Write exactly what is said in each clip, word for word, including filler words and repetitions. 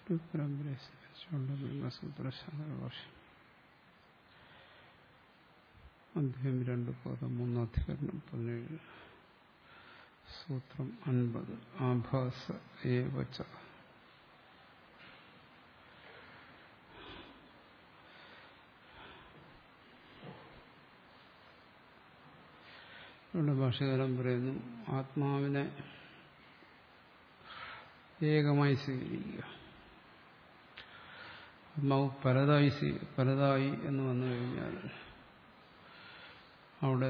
പരമ്പരയെ സ്വീകരിച്ചുകൊണ്ട് ബ്രഹ്മസൂത്രശാസ്ത്രം അധ്യായം രണ്ട് പദം മൂന്ന് അധികരണം പതിനേഴ് സൂത്രം അൻപത് ആഭാസ ഏവച. ഇവിടെ ഭാഷകാരൻ പറയുന്നു, ആത്മാവിനെ ഏകമായി സ്വീകരിക്കുക. ആത്മാവ് പലതായി പലതായി എന്ന് വന്നു കഴിഞ്ഞാൽ അവിടെ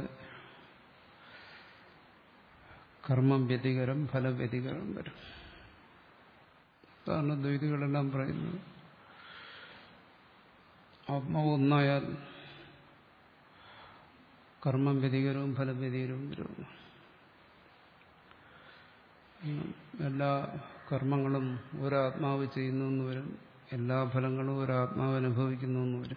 കർമ്മം വ്യതികരം ഫലവ്യതികരം വരും. കാരണം ദ്വൈതികളെല്ലാം പറയുന്നത് ആത്മാവ് ഒന്നായാൽ കർമ്മം വ്യതികരവും ഫലവ്യതികരവും വരും. എല്ലാ കർമ്മങ്ങളും ഒരാത്മാവ് ചെയ്യുന്നു എന്ന് വരും, എല്ലാ ഫലങ്ങളും ഒരാത്മാവ് അനുഭവിക്കുന്നു എന്ന് വരും.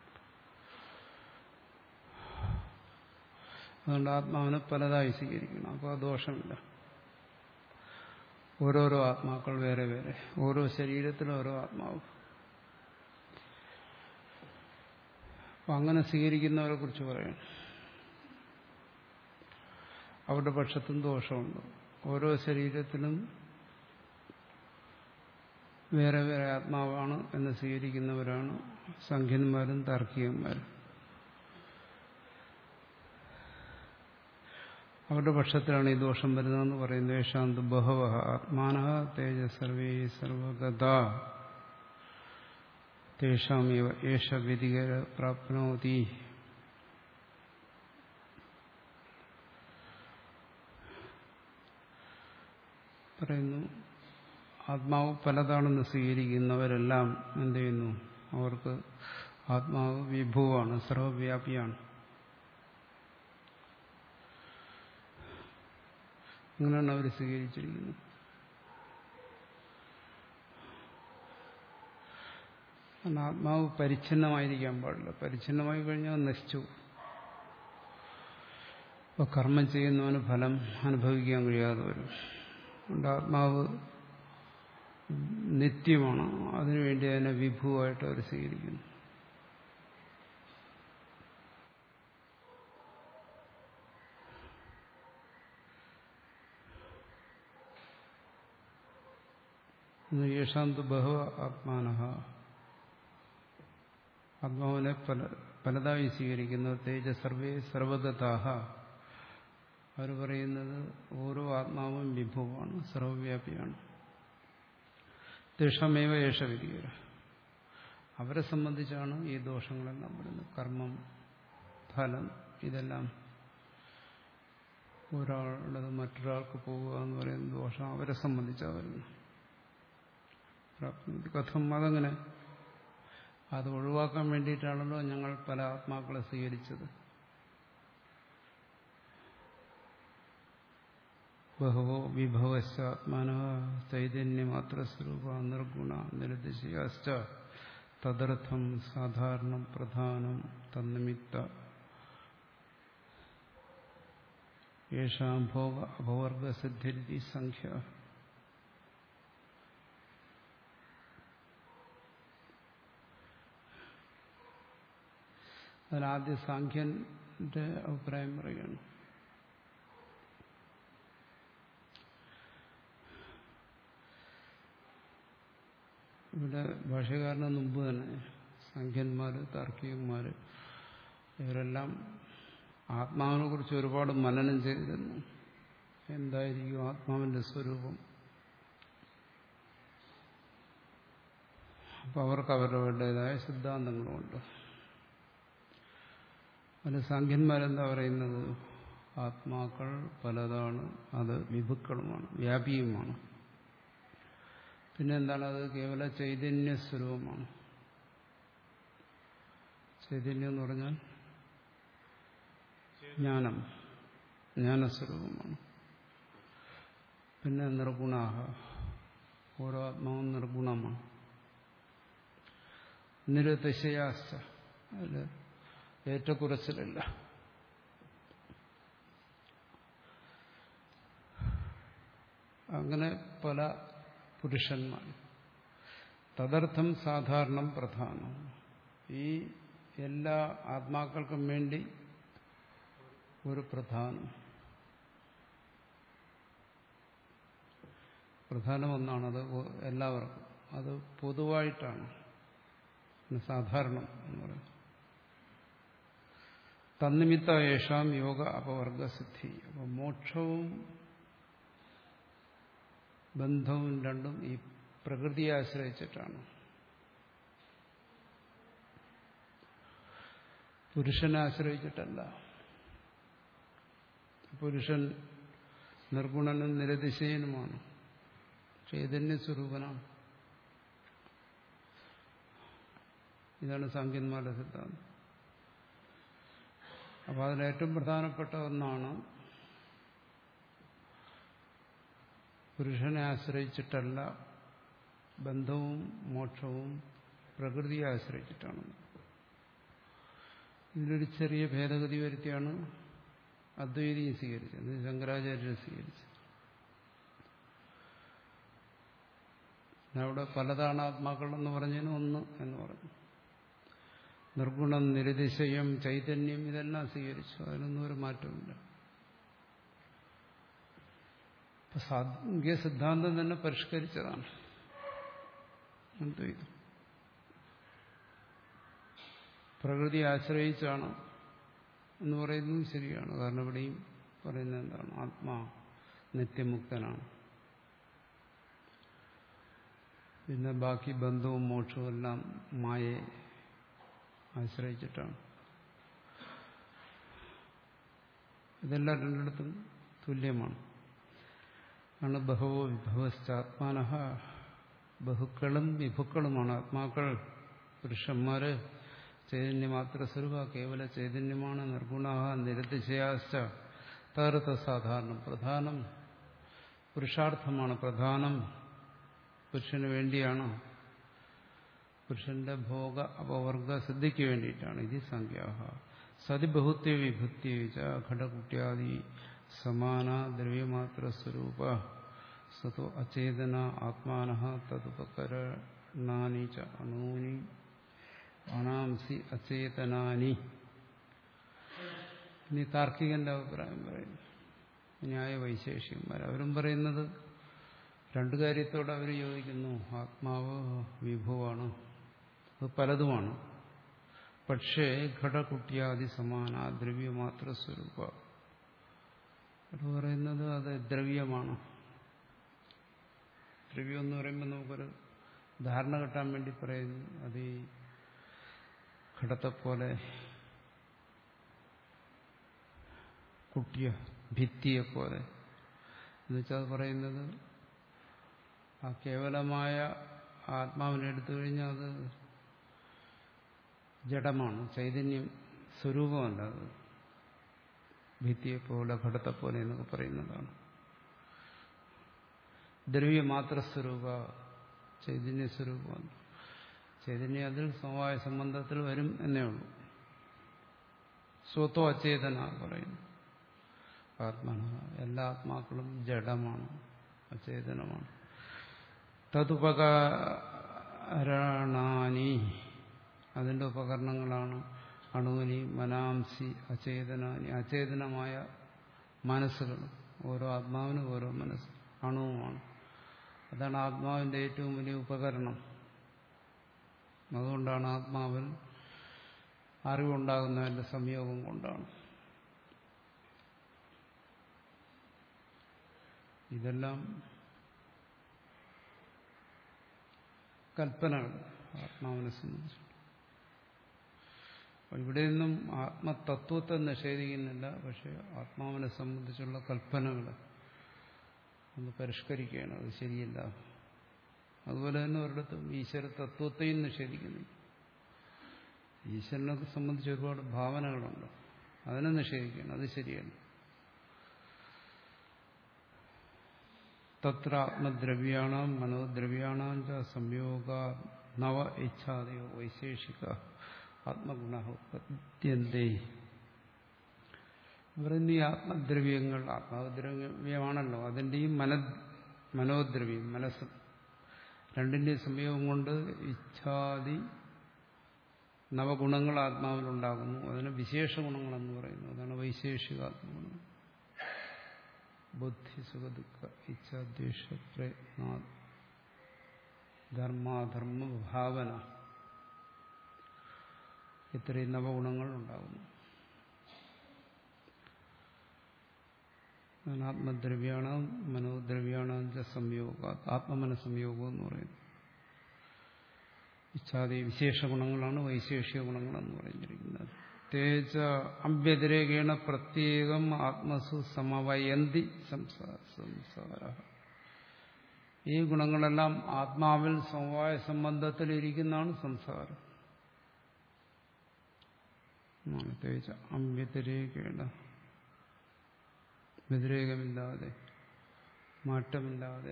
അതുകൊണ്ട് ആത്മാവിനെ പലതായി സ്വീകരിക്കണം. അപ്പോൾ ആ ദോഷമില്ല. ഓരോരോ ആത്മാക്കൾ വേറെ വേറെ, ഓരോ ശരീരത്തിലും ഓരോ ആത്മാവ്. അപ്പം അങ്ങനെ സ്വീകരിക്കുന്നവരെ കുറിച്ച് പറയണം. അവരുടെ പക്ഷത്തും ദോഷമുണ്ട്. ഓരോ ശരീരത്തിലും വേറെ വേറെ ആത്മാവാണ് എന്ന് സ്വീകരിക്കുന്നവരാണ് സംഖ്യന്മാരും താർക്കികന്മാരും. അവരുടെ പക്ഷത്തിലാണ് ഈ ദോഷം വരുന്നതെന്ന് പറയുന്നത്. യേശാന്ത് ബഹവ ആത്മാനഃ തേജ സർവേ സർവഗത തേഷാമേവ ഏഷ വ്യതികര പ്രാപ്നോതി. പറയുന്നു, ആത്മാവ് പലതാണെന്ന് സ്വീകരിക്കുന്നവരെല്ലാം എന്ത് ചെയ്യുന്നു? അവർക്ക് ആത്മാവ് വിഭുവാണ്, സർവവ്യാപിയാണ്. അങ്ങനെയാണ് അവർ സ്വീകരിച്ചിരിക്കുന്നത്. കാരണം ആത്മാവ് പരിച്ഛിന്നമായിരിക്കാൻ പാടില്ല. പരിച്ഛിന്നമായി കഴിഞ്ഞാൽ നശിച്ചു. അപ്പോൾ കർമ്മം ചെയ്യുന്നവന് ഫലം അനുഭവിക്കാൻ കഴിയാതെ വരും. അതുകൊണ്ട് ആത്മാവ് നിത്യമാണ്. അതിനുവേണ്ടി അതിനെ വിഭുവായിട്ട് അവർ സ്വീകരിക്കുന്നു. യേശാന്ത് ബഹവ ആത്മാനഃ, ആത്മാവിനെ പല പലതായി സ്വീകരിക്കുന്നത്. തേജ സർവേ സർവഗതാഹ, അവർ പറയുന്നത് ഓരോ ആത്മാവും വിഭുവാണ്, സർവവ്യാപിയാണ്. തേഷമേവ ഏഷ വിധികര, അവരെ സംബന്ധിച്ചാണ് ഈ ദോഷങ്ങളെല്ലാം വരുന്നത്. കർമ്മം, ഫലം, ഇതെല്ലാം ഒരാളുടെ മറ്റൊരാൾക്ക് പോവുക എന്ന് പറയുന്ന ദോഷം അവരെ സംബന്ധിച്ചാണ് വരുന്നത്. കഥം അതങ്ങനെ അത് ഒഴിവാക്കാൻ വേണ്ടിയിട്ടാണല്ലോ ഞങ്ങൾ പല ആത്മാക്കളെ സ്വീകരിച്ചത്. ബഹവോ വിഭവശ്ചാത്മാനഃ ചൈതന്യമാത്ര സ്വരൂപ നിർഗുണ നിരതിശയാശ്ച തദർത്ഥം സാധാരണം പ്രധാനം തന്നിമിത്ത യേഷാം ഭോഗ അപവർഗസിദ്ധിരിതി സംഖ്യ. അതിനാദ്യ സാഖ്യന്റെ അഭിപ്രായം പറയുകയാണ്. ഇവിടെ ഭാഷകാരന് മുമ്പ് തന്നെ സംഖ്യന്മാര്, താർക്കികന്മാര് ഇവരെല്ലാം ആത്മാവിനെ കുറിച്ച് ഒരുപാട് മനനം ചെയ്തിരുന്നു. എന്തായിരിക്കും ആത്മാവിന്റെ സ്വരൂപം? അപ്പം അവർക്ക് അവരുടേതായ സിദ്ധാന്തങ്ങളുമുണ്ട്. അതിന് സാഖ്യന്മാരെന്താ പറയുന്നത്? ആത്മാക്കൾ പലതാണ്, അത് വിഭുക്കളുമാണ്, വ്യാപിയുമാണ്. പിന്നെ എന്താണ്? അത് കേവല ചൈതന്യ സ്വരൂപമാണ്. ചൈതന്യം എന്ന് പറഞ്ഞാൽ ജ്ഞാനം, ജ്ഞാനസ്വരൂപമാണ്. പിന്നെ നിർഗുണാഹ, ഓരോ ആത്മാവും നിർഗുണമാണ്. നിരതിശയാശ്ച, അതിൽ ഏറ്റക്കുറച്ചിലല്ല. അങ്ങനെ പല പുരുഷന്മാർ. തദർത്ഥം സാധാരണം പ്രധാനം. ഈ എല്ലാ ആത്മാക്കൾക്കും വേണ്ടി ഒരു പ്രധാനം, പ്രധാനം ഒന്നാണ്. അത് എല്ലാവർക്കും, അത് പൊതുവായിട്ടാണ് സാധാരണം എന്ന് പറയുന്നത്. തന്നിമിത്ത യേഷാം യോഗ അപവർഗസിദ്ധി. അപ്പൊ മോക്ഷവും ബന്ധവും രണ്ടും ഈ പ്രകൃതിയെ ആശ്രയിച്ചിട്ടാണ്. പുരുഷനെ ആശ്രയിച്ചിട്ടല്ല. പുരുഷൻ നിർഗുണനും നിരതിശയനുമാണ്, ചൈതന്യസ്വരൂപനാണ്. ഇതാണ് സാങ്കേന്മാരുടെ സിദ്ധാന്തം. അപ്പോൾ അതിലേറ്റവും പ്രധാനപ്പെട്ട ഒന്നാണ് പുരുഷനെ ആശ്രയിച്ചിട്ടല്ല, ബന്ധവും മോക്ഷവും പ്രകൃതിയെ ആശ്രയിച്ചിട്ടാണ്. ഇതിലൊരു ചെറിയ ഭേദഗതി വരുത്തിയാണ് അദ്വൈതിയെ സ്വീകരിച്ചത്, ശങ്കരാചാര്യരെ സ്വീകരിച്ചത്. അവിടെ പലതാണ് ആത്മാക്കൾ എന്ന് പറഞ്ഞതിന് ഒന്ന് എന്ന് പറഞ്ഞു. നിർഗുണം, നിരതിശയം, ചൈതന്യം ഇതെല്ലാം സ്വീകരിച്ചു. അതിനൊന്നും ഒരു മാറ്റമില്ല. ഇപ്പൊ സാഖ്യ സിദ്ധാന്തം തന്നെ പരിഷ്കരിച്ചതാണ് അദ്വൈതം. പ്രകൃതി ആശ്രയിച്ചാണ് എന്ന് പറയുന്നതും ശരിയാണ്. കാരണം ഇവിടെയും പറയുന്നത് എന്താണ്? ആത്മാ നിത്യമുക്തനാണ്. പിന്നെ ബാക്കി ബന്ധവും മോക്ഷവും എല്ലാം മായയെ ആശ്രയിച്ചിട്ടാണ്. ഇതെല്ലാം രണ്ടിടത്തും തുല്യമാണ്. ആണ് ബഹവോ വിഭവശ്ചാത്മാനഃ. ബഹുക്കളും വിഭുക്കളുമാണ് ആത്മാക്കൾ. പുരുഷന്മാര് ചൈതന്യമാത്ര സ്വരൂപ, കേവല ചൈതന്യമാണ്. നിർഗുണാഹ നിരതിശയാശ്ച. തദർത്ഥ സാധാരണം പ്രധാനം. പുരുഷാർത്ഥമാണ് പ്രധാനം, പുരുഷന് വേണ്ടിയാണ്, പുരുഷന്റെ ഭോഗ അപവർഗ സിദ്ധിക്ക് വേണ്ടിയിട്ടാണ്. ഇത് സംഖ്യാഹ സതി ബഹുത്വ വിഭുത്യ ഘടകുട്യാദി സമാന ദ്രവ്യമാത്ര സ്വരൂപ സതോ അചേതന ആത്മാനഃ തദുപകരണാനി ച അണൂനി അണാംസി അചേതനാനി. ഇനി താർക്കികന്റെ അഭിപ്രായം പറയുന്നു. ന്യായ വൈശേഷികന്മാർ അവരും പറയുന്നത് രണ്ടു കാര്യത്തോട് അവർ യോജിക്കുന്നു. ആത്മാവ് വിഭുവാണ്, അത് പലതുമാണ്. പക്ഷേ ഘടകുട്യാദി സമാന ദ്രവ്യമാത്ര സ്വരൂപ. അത് പറയുന്നത് അത് ദ്രവ്യമാണ്. ദ്രവ്യം എന്ന് പറയുമ്പോൾ നമുക്കൊരു ധാരണ കിട്ടാൻ വേണ്ടി പറയുന്നു. അത് ഈ ഘടത്തെപ്പോലെ, കുട്ടിയ ഭിത്തിയെപ്പോലെ എന്നുവെച്ചാൽ അത് പറയുന്നത് ആ കേവലമായ ആത്മാവിനെ എടുത്തു കഴിഞ്ഞാൽ അത് ജഡമാണ്, ചൈതന്യം സ്വരൂപമല്ല. അത് ഭിത്തിയെപ്പോലെ ഘടത്തെപ്പോലെ എന്നൊക്കെ പറയുന്നതാണ്. ദ്രവ്യമാത്ര സ്വരൂപ, ചൈതന്യ സ്വരൂപമാണ്. ചൈതന്യം അതിൽ സമവായ സംബന്ധത്തിൽ വരും എന്നേ ഉള്ളൂ. സ്വത്തോ അചേതന പറയുന്നു. ആത്മാന എല്ലാ ആത്മാക്കളും ജഡമാണ്, അചേതനമാണ്. തതുപകരണാനി അതിന്റെ ഉപകരണങ്ങളാണ് അണുവിനി മനാംസി അചേതനാനി അചേതനമായ മനസ്സുകൾ. ഓരോ ആത്മാവിനും ഓരോ മനസ്സ് അണുവുമാണ്. അതാണ് ആത്മാവിന്റെ ഏറ്റവും വലിയ ഉപകരണം. അതുകൊണ്ടാണ് ആത്മാവിൽ അറിവുണ്ടാകുന്നതിന്റെ സംയോഗം കൊണ്ടാണ്. ഇതെല്ലാം കൽപ്പനകൾ ആത്മാവിനെ സംബന്ധിച്ചു. ഇവിടെയൊന്നും ആത്മതത്വത്തെ നിഷേധിക്കുന്നില്ല. പക്ഷെ ആത്മാവിനെ സംബന്ധിച്ചുള്ള കൽപ്പനകൾ ഒന്ന് പരിഷ്കരിക്കുകയാണ്. അത് ശരിയല്ല. അതുപോലെ തന്നെ ഒരിടത്തും ഈശ്വര തത്വത്തെയും നിഷേധിക്കുന്നില്ല. ഈശ്വരനെ സംബന്ധിച്ച് ഒരുപാട് ഭാവനകളുണ്ട്, അതിനെ നിഷേധിക്കുകയാണ്. അത് ശരിയല്ല. തത്ര ആത്മദ്രവ്യാണാം മനോദ്രവ്യാണാം ച സംയോഗ നവ ഇച്ഛാദയോ വൈശേഷിക ആത്മഗുണ ഉത്പദ്യന്തേ. പറയുന്ന ഈ ആത്മദ്രവ്യങ്ങൾ ആത്മദ്രവ്യമാണല്ലോ, അതിൻ്റെയും മന മനോദ്രവ്യം മനസ്സ് രണ്ടിന്റെ സംയോഗം കൊണ്ട് ഇച്ഛാദി നവഗുണങ്ങൾ ആത്മാവിലുണ്ടാകുന്നു. അതിന് വിശേഷ ഗുണങ്ങളെന്ന് പറയുന്നു. അതാണ് വൈശേഷിക ആത്മഗുണം. ബുദ്ധി, സുഖദുഃഖ, ഇച്ഛാദ്വേഷ, പ്രയത്ന, ധർമാധർമ്മ, ഭാവന, ഇത്രയും നവഗുണങ്ങൾ ഉണ്ടാകുന്നു. ആത്മദ്രവ്യാണ് മനോദ്രവ്യാണ് സംയോഗ, ആത്മമനസംയോഗം എന്ന് പറയുന്നു. ഇച്ഛാദി വിശേഷ ഗുണങ്ങളാണ് വൈശേഷിക ഗുണങ്ങളെന്ന് പറഞ്ഞിരിക്കുന്നത്. തേജ അഭ്യതിരേകേണ പ്രത്യേകം ആത്മസു സമവയന്തി സംസാര. ഈ ഗുണങ്ങളെല്ലാം ആത്മാവിൽ സമവായ സംബന്ധത്തിലിരിക്കുന്നതാണ് സംസാരം. തേജ അഭ്യതിരേകേണ, വ്യതിരേകമില്ലാതെ, മാറ്റമില്ലാതെ,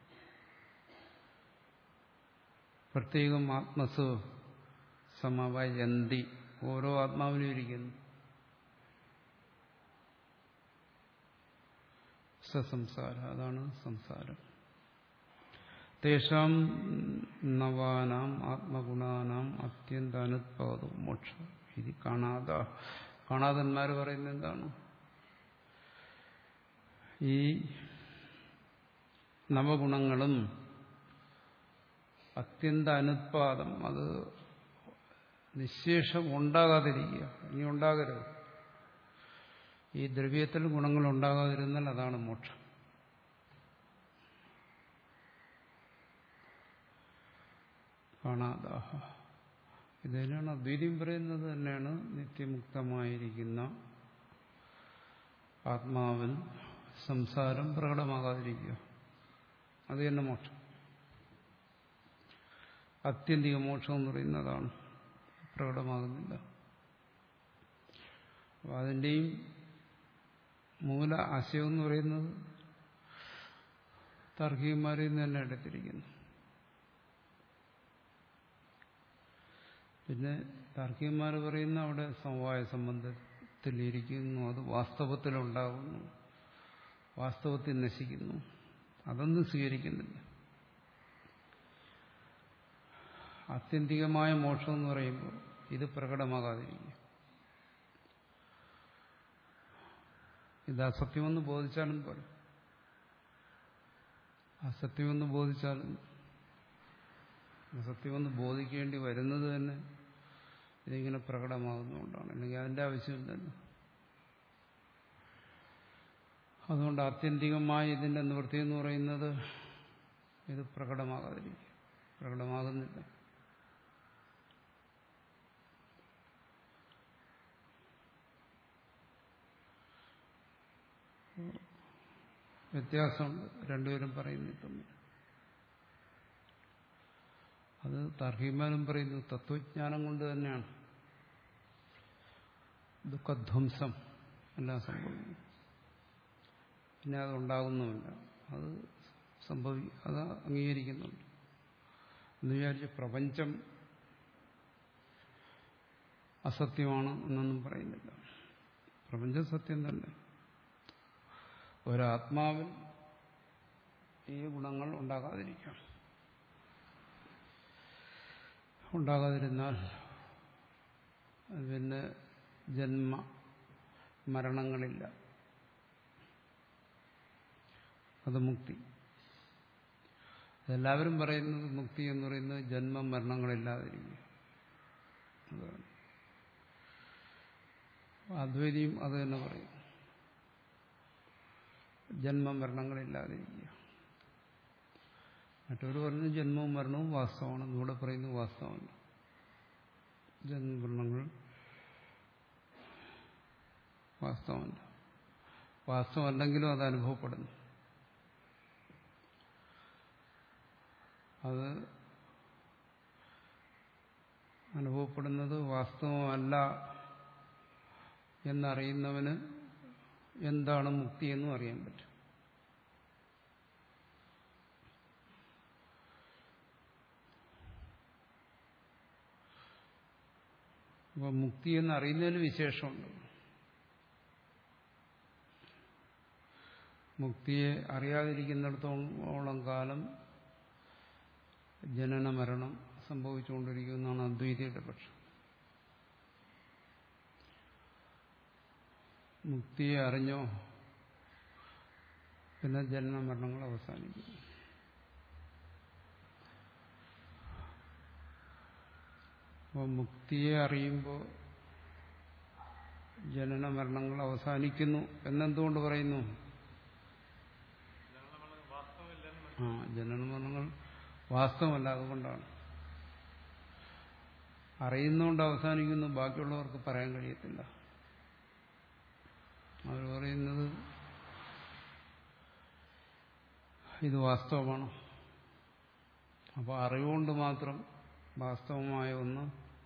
പ്രത്യേകം ആത്മസു സമവയന്തി, ഓരോ ആത്മാവിനും ഇരിക്കുന്നു. സസംസാര, അതാണ് സംസാരം. തേഷാം നവാനാം ആത്മഗുണാനാം അത്യന്താനുത്പാദം മോക്ഷം. ഇത് കാണാത കാണാതന്മാർ പറയുന്നത് എന്താണ്? ഈ നവഗുണങ്ങളും അത്യന്ത അനുത്പാദം, അത് നിശേഷം ഉണ്ടാകാതിരിക്കുക, ഇനി ഉണ്ടാകരുത്. ഈ ദ്രവ്യത്തിൽ ഗുണങ്ങൾ ഉണ്ടാകാതിരുന്നാൽ അതാണ് മോക്ഷം. കാണാതാഹ, ഇത് തന്നെയാണ് അദ്വൈതം പറയുന്നത്. തന്നെയാണ് നിത്യമുക്തമായിരിക്കുന്ന ആത്മാവിൽ സംസാരം പ്രകടമാകാതിരിക്കുക, അത് തന്നെ മോക്ഷം. ആത്യന്തിക മോക്ഷം എന്ന് പറയുന്നതാണ്, പ്രകടമാകുന്നില്ല. അപ്പം അതിൻ്റെയും മൂല ആശയം എന്ന് പറയുന്നത് താർക്കികന്മാരിൽ നിന്ന് തന്നെ എടുത്തിരിക്കുന്നു. പിന്നെ താർക്കികന്മാർ പറയുന്ന അവിടെ സമവായ സംബന്ധത്തിലിരിക്കുന്നു, അത് വാസ്തവത്തിലുണ്ടാകുന്നു, വാസ്തവത്തിൽ നശിക്കുന്നു, അതൊന്നും സ്വീകരിക്കുന്നില്ല. ആത്യന്തികമായ മോക്ഷം എന്ന് പറയുമ്പോൾ ഇത് പ്രകടമാകാതിരിക്കും. ഇത് അസത്യമെന്ന് ബോധിച്ചാലും പോലെ, അസത്യമെന്ന് ബോധിച്ചാലും, അസത്യമെന്ന് ബോധിക്കേണ്ടി വരുന്നത് തന്നെ ഇതിങ്ങനെ പ്രകടമാകുന്നതുകൊണ്ടാണ്. അല്ലെങ്കിൽ അതിൻ്റെ ആവശ്യമില്ലല്ലോ. അതുകൊണ്ട് ആത്യന്തികമായി ഇതിൻ്റെ നിവൃത്തി എന്ന് പറയുന്നത് ഇത് പ്രകടമാകാതിരിക്കും, പ്രകടമാകുന്നില്ല. വ്യത്യാസമുണ്ട് രണ്ടുപേരും പറയുന്നത് തമ്മിൽ. അത് താർക്കികന്മാരും പറയുന്നു തത്വജ്ഞാനം കൊണ്ട് തന്നെയാണ് ദുഃഖധ്വംസം എല്ലാം സംഭവിക്കുന്നു. പിന്നെ അതുണ്ടാകുന്നുമില്ല, അത് സംഭവി അത് അംഗീകരിക്കുന്നുണ്ട്. എന്ന് വിചാരിച്ച് പ്രപഞ്ചം അസത്യമാണ് എന്നൊന്നും പറയുന്നില്ല. പ്രപഞ്ചം സത്യം തന്നെ. ഒരാത്മാവിൽ ഈ ഗുണങ്ങൾ ഉണ്ടാകാതിരിക്കാം. ഉണ്ടാകാതിരുന്നാൽ പിന്നെ ജന്മ മരണങ്ങളില്ല, അത് മുക്തി. എല്ലാവരും പറയുന്നത് മുക്തി എന്ന് പറയുന്നത് ജന്മ മരണങ്ങളില്ലാതിരിക്കുക. അതാണ് അദ്വൈതിയും അത് തന്നെ പറയും, ജന്മമരണങ്ങളില്ലാതിരിക്കുക. മറ്റൊരു പറഞ്ഞു ജന്മവും മരണവും വാസ്തവമാണ്, ഇവിടെ പറയുന്നു വാസ്തവമല്ല. ജന്മമരണങ്ങൾ വാസ്തവമല്ല, വാസ്തവമല്ലെങ്കിലും അത് അനുഭവപ്പെടുന്നു. അത് അനുഭവപ്പെടുന്നത് വാസ്തവമല്ല എന്നറിയുന്നവന് എന്താണ് മുക്തി എന്നും അറിയാൻ പറ്റും. അപ്പോൾ മുക്തി എന്നറിയുന്നതിന് വിശേഷമുണ്ട്. മുക്തിയെ അറിയാതിരിക്കുന്നിടത്തോളം കാലം ജനന മരണം സംഭവിച്ചുകൊണ്ടിരിക്കുന്നതാണ് അദ്വൈതിയുടെ പക്ഷം. മുക്തിയെ അറിഞ്ഞോ പിന്നെ ജനന മരണങ്ങൾ അവസാനിക്കും. അപ്പോൾ മുക്തിയെ അറിയുമ്പോൾ ജനന മരണങ്ങൾ അവസാനിക്കുന്നു എന്നെന്തുകൊണ്ട് പറയുന്നു? ആ ജനന മരണങ്ങൾ വാസ്തവമല്ല, അതുകൊണ്ടാണ്. അറിയുന്നതുകൊണ്ട് അവസാനിക്കുന്നു, ബാക്കിയുള്ളവർക്ക് പറയാൻ കഴിയത്തില്ല. അവർ പറയുന്നത് ഇത് വാസ്തവമാണ്. അപ്പോൾ അറിവുകൊണ്ട് മാത്രം വാസ്തവമായ ഒന്ന്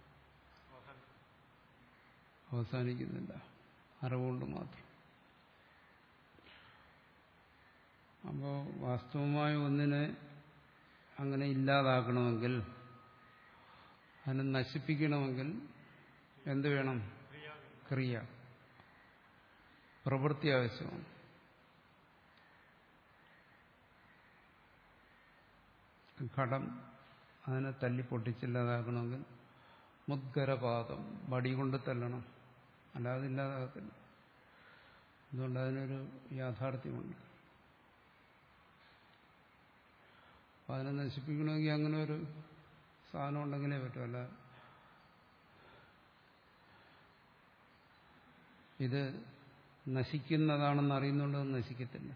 അവസാനിക്കുന്നില്ല, അറിവുകൊണ്ട് മാത്രം. അപ്പോൾ വാസ്തവമായ ഒന്നിനെ അങ്ങനെ ഇല്ലാതാക്കണമെങ്കിൽ, അതിനെ നശിപ്പിക്കണമെങ്കിൽ എന്ത് വേണം? ക്രിയ, പ്രവൃത്തി ആവശ്യമാണ്. ഘടം അതിനെ തല്ലി പൊട്ടിച്ചില്ലാതാക്കണമെങ്കിൽ മുദ്ഗരപാദം, വടി കൊണ്ട് തല്ലണം, അല്ലാതെ ഇല്ലാതാകത്തില്ല. അതുകൊണ്ട് അതിനൊരു യാഥാർത്ഥ്യമുണ്ട്. അപ്പം അതിനെ നശിപ്പിക്കണമെങ്കിൽ അങ്ങനെ ഒരു സാധനം ഉണ്ടെങ്കിലേ പറ്റുമല്ല. ഇത് നശിക്കുന്നതാണെന്ന് അറിയുന്നുണ്ട്, അത് നശിക്കത്തില്ല.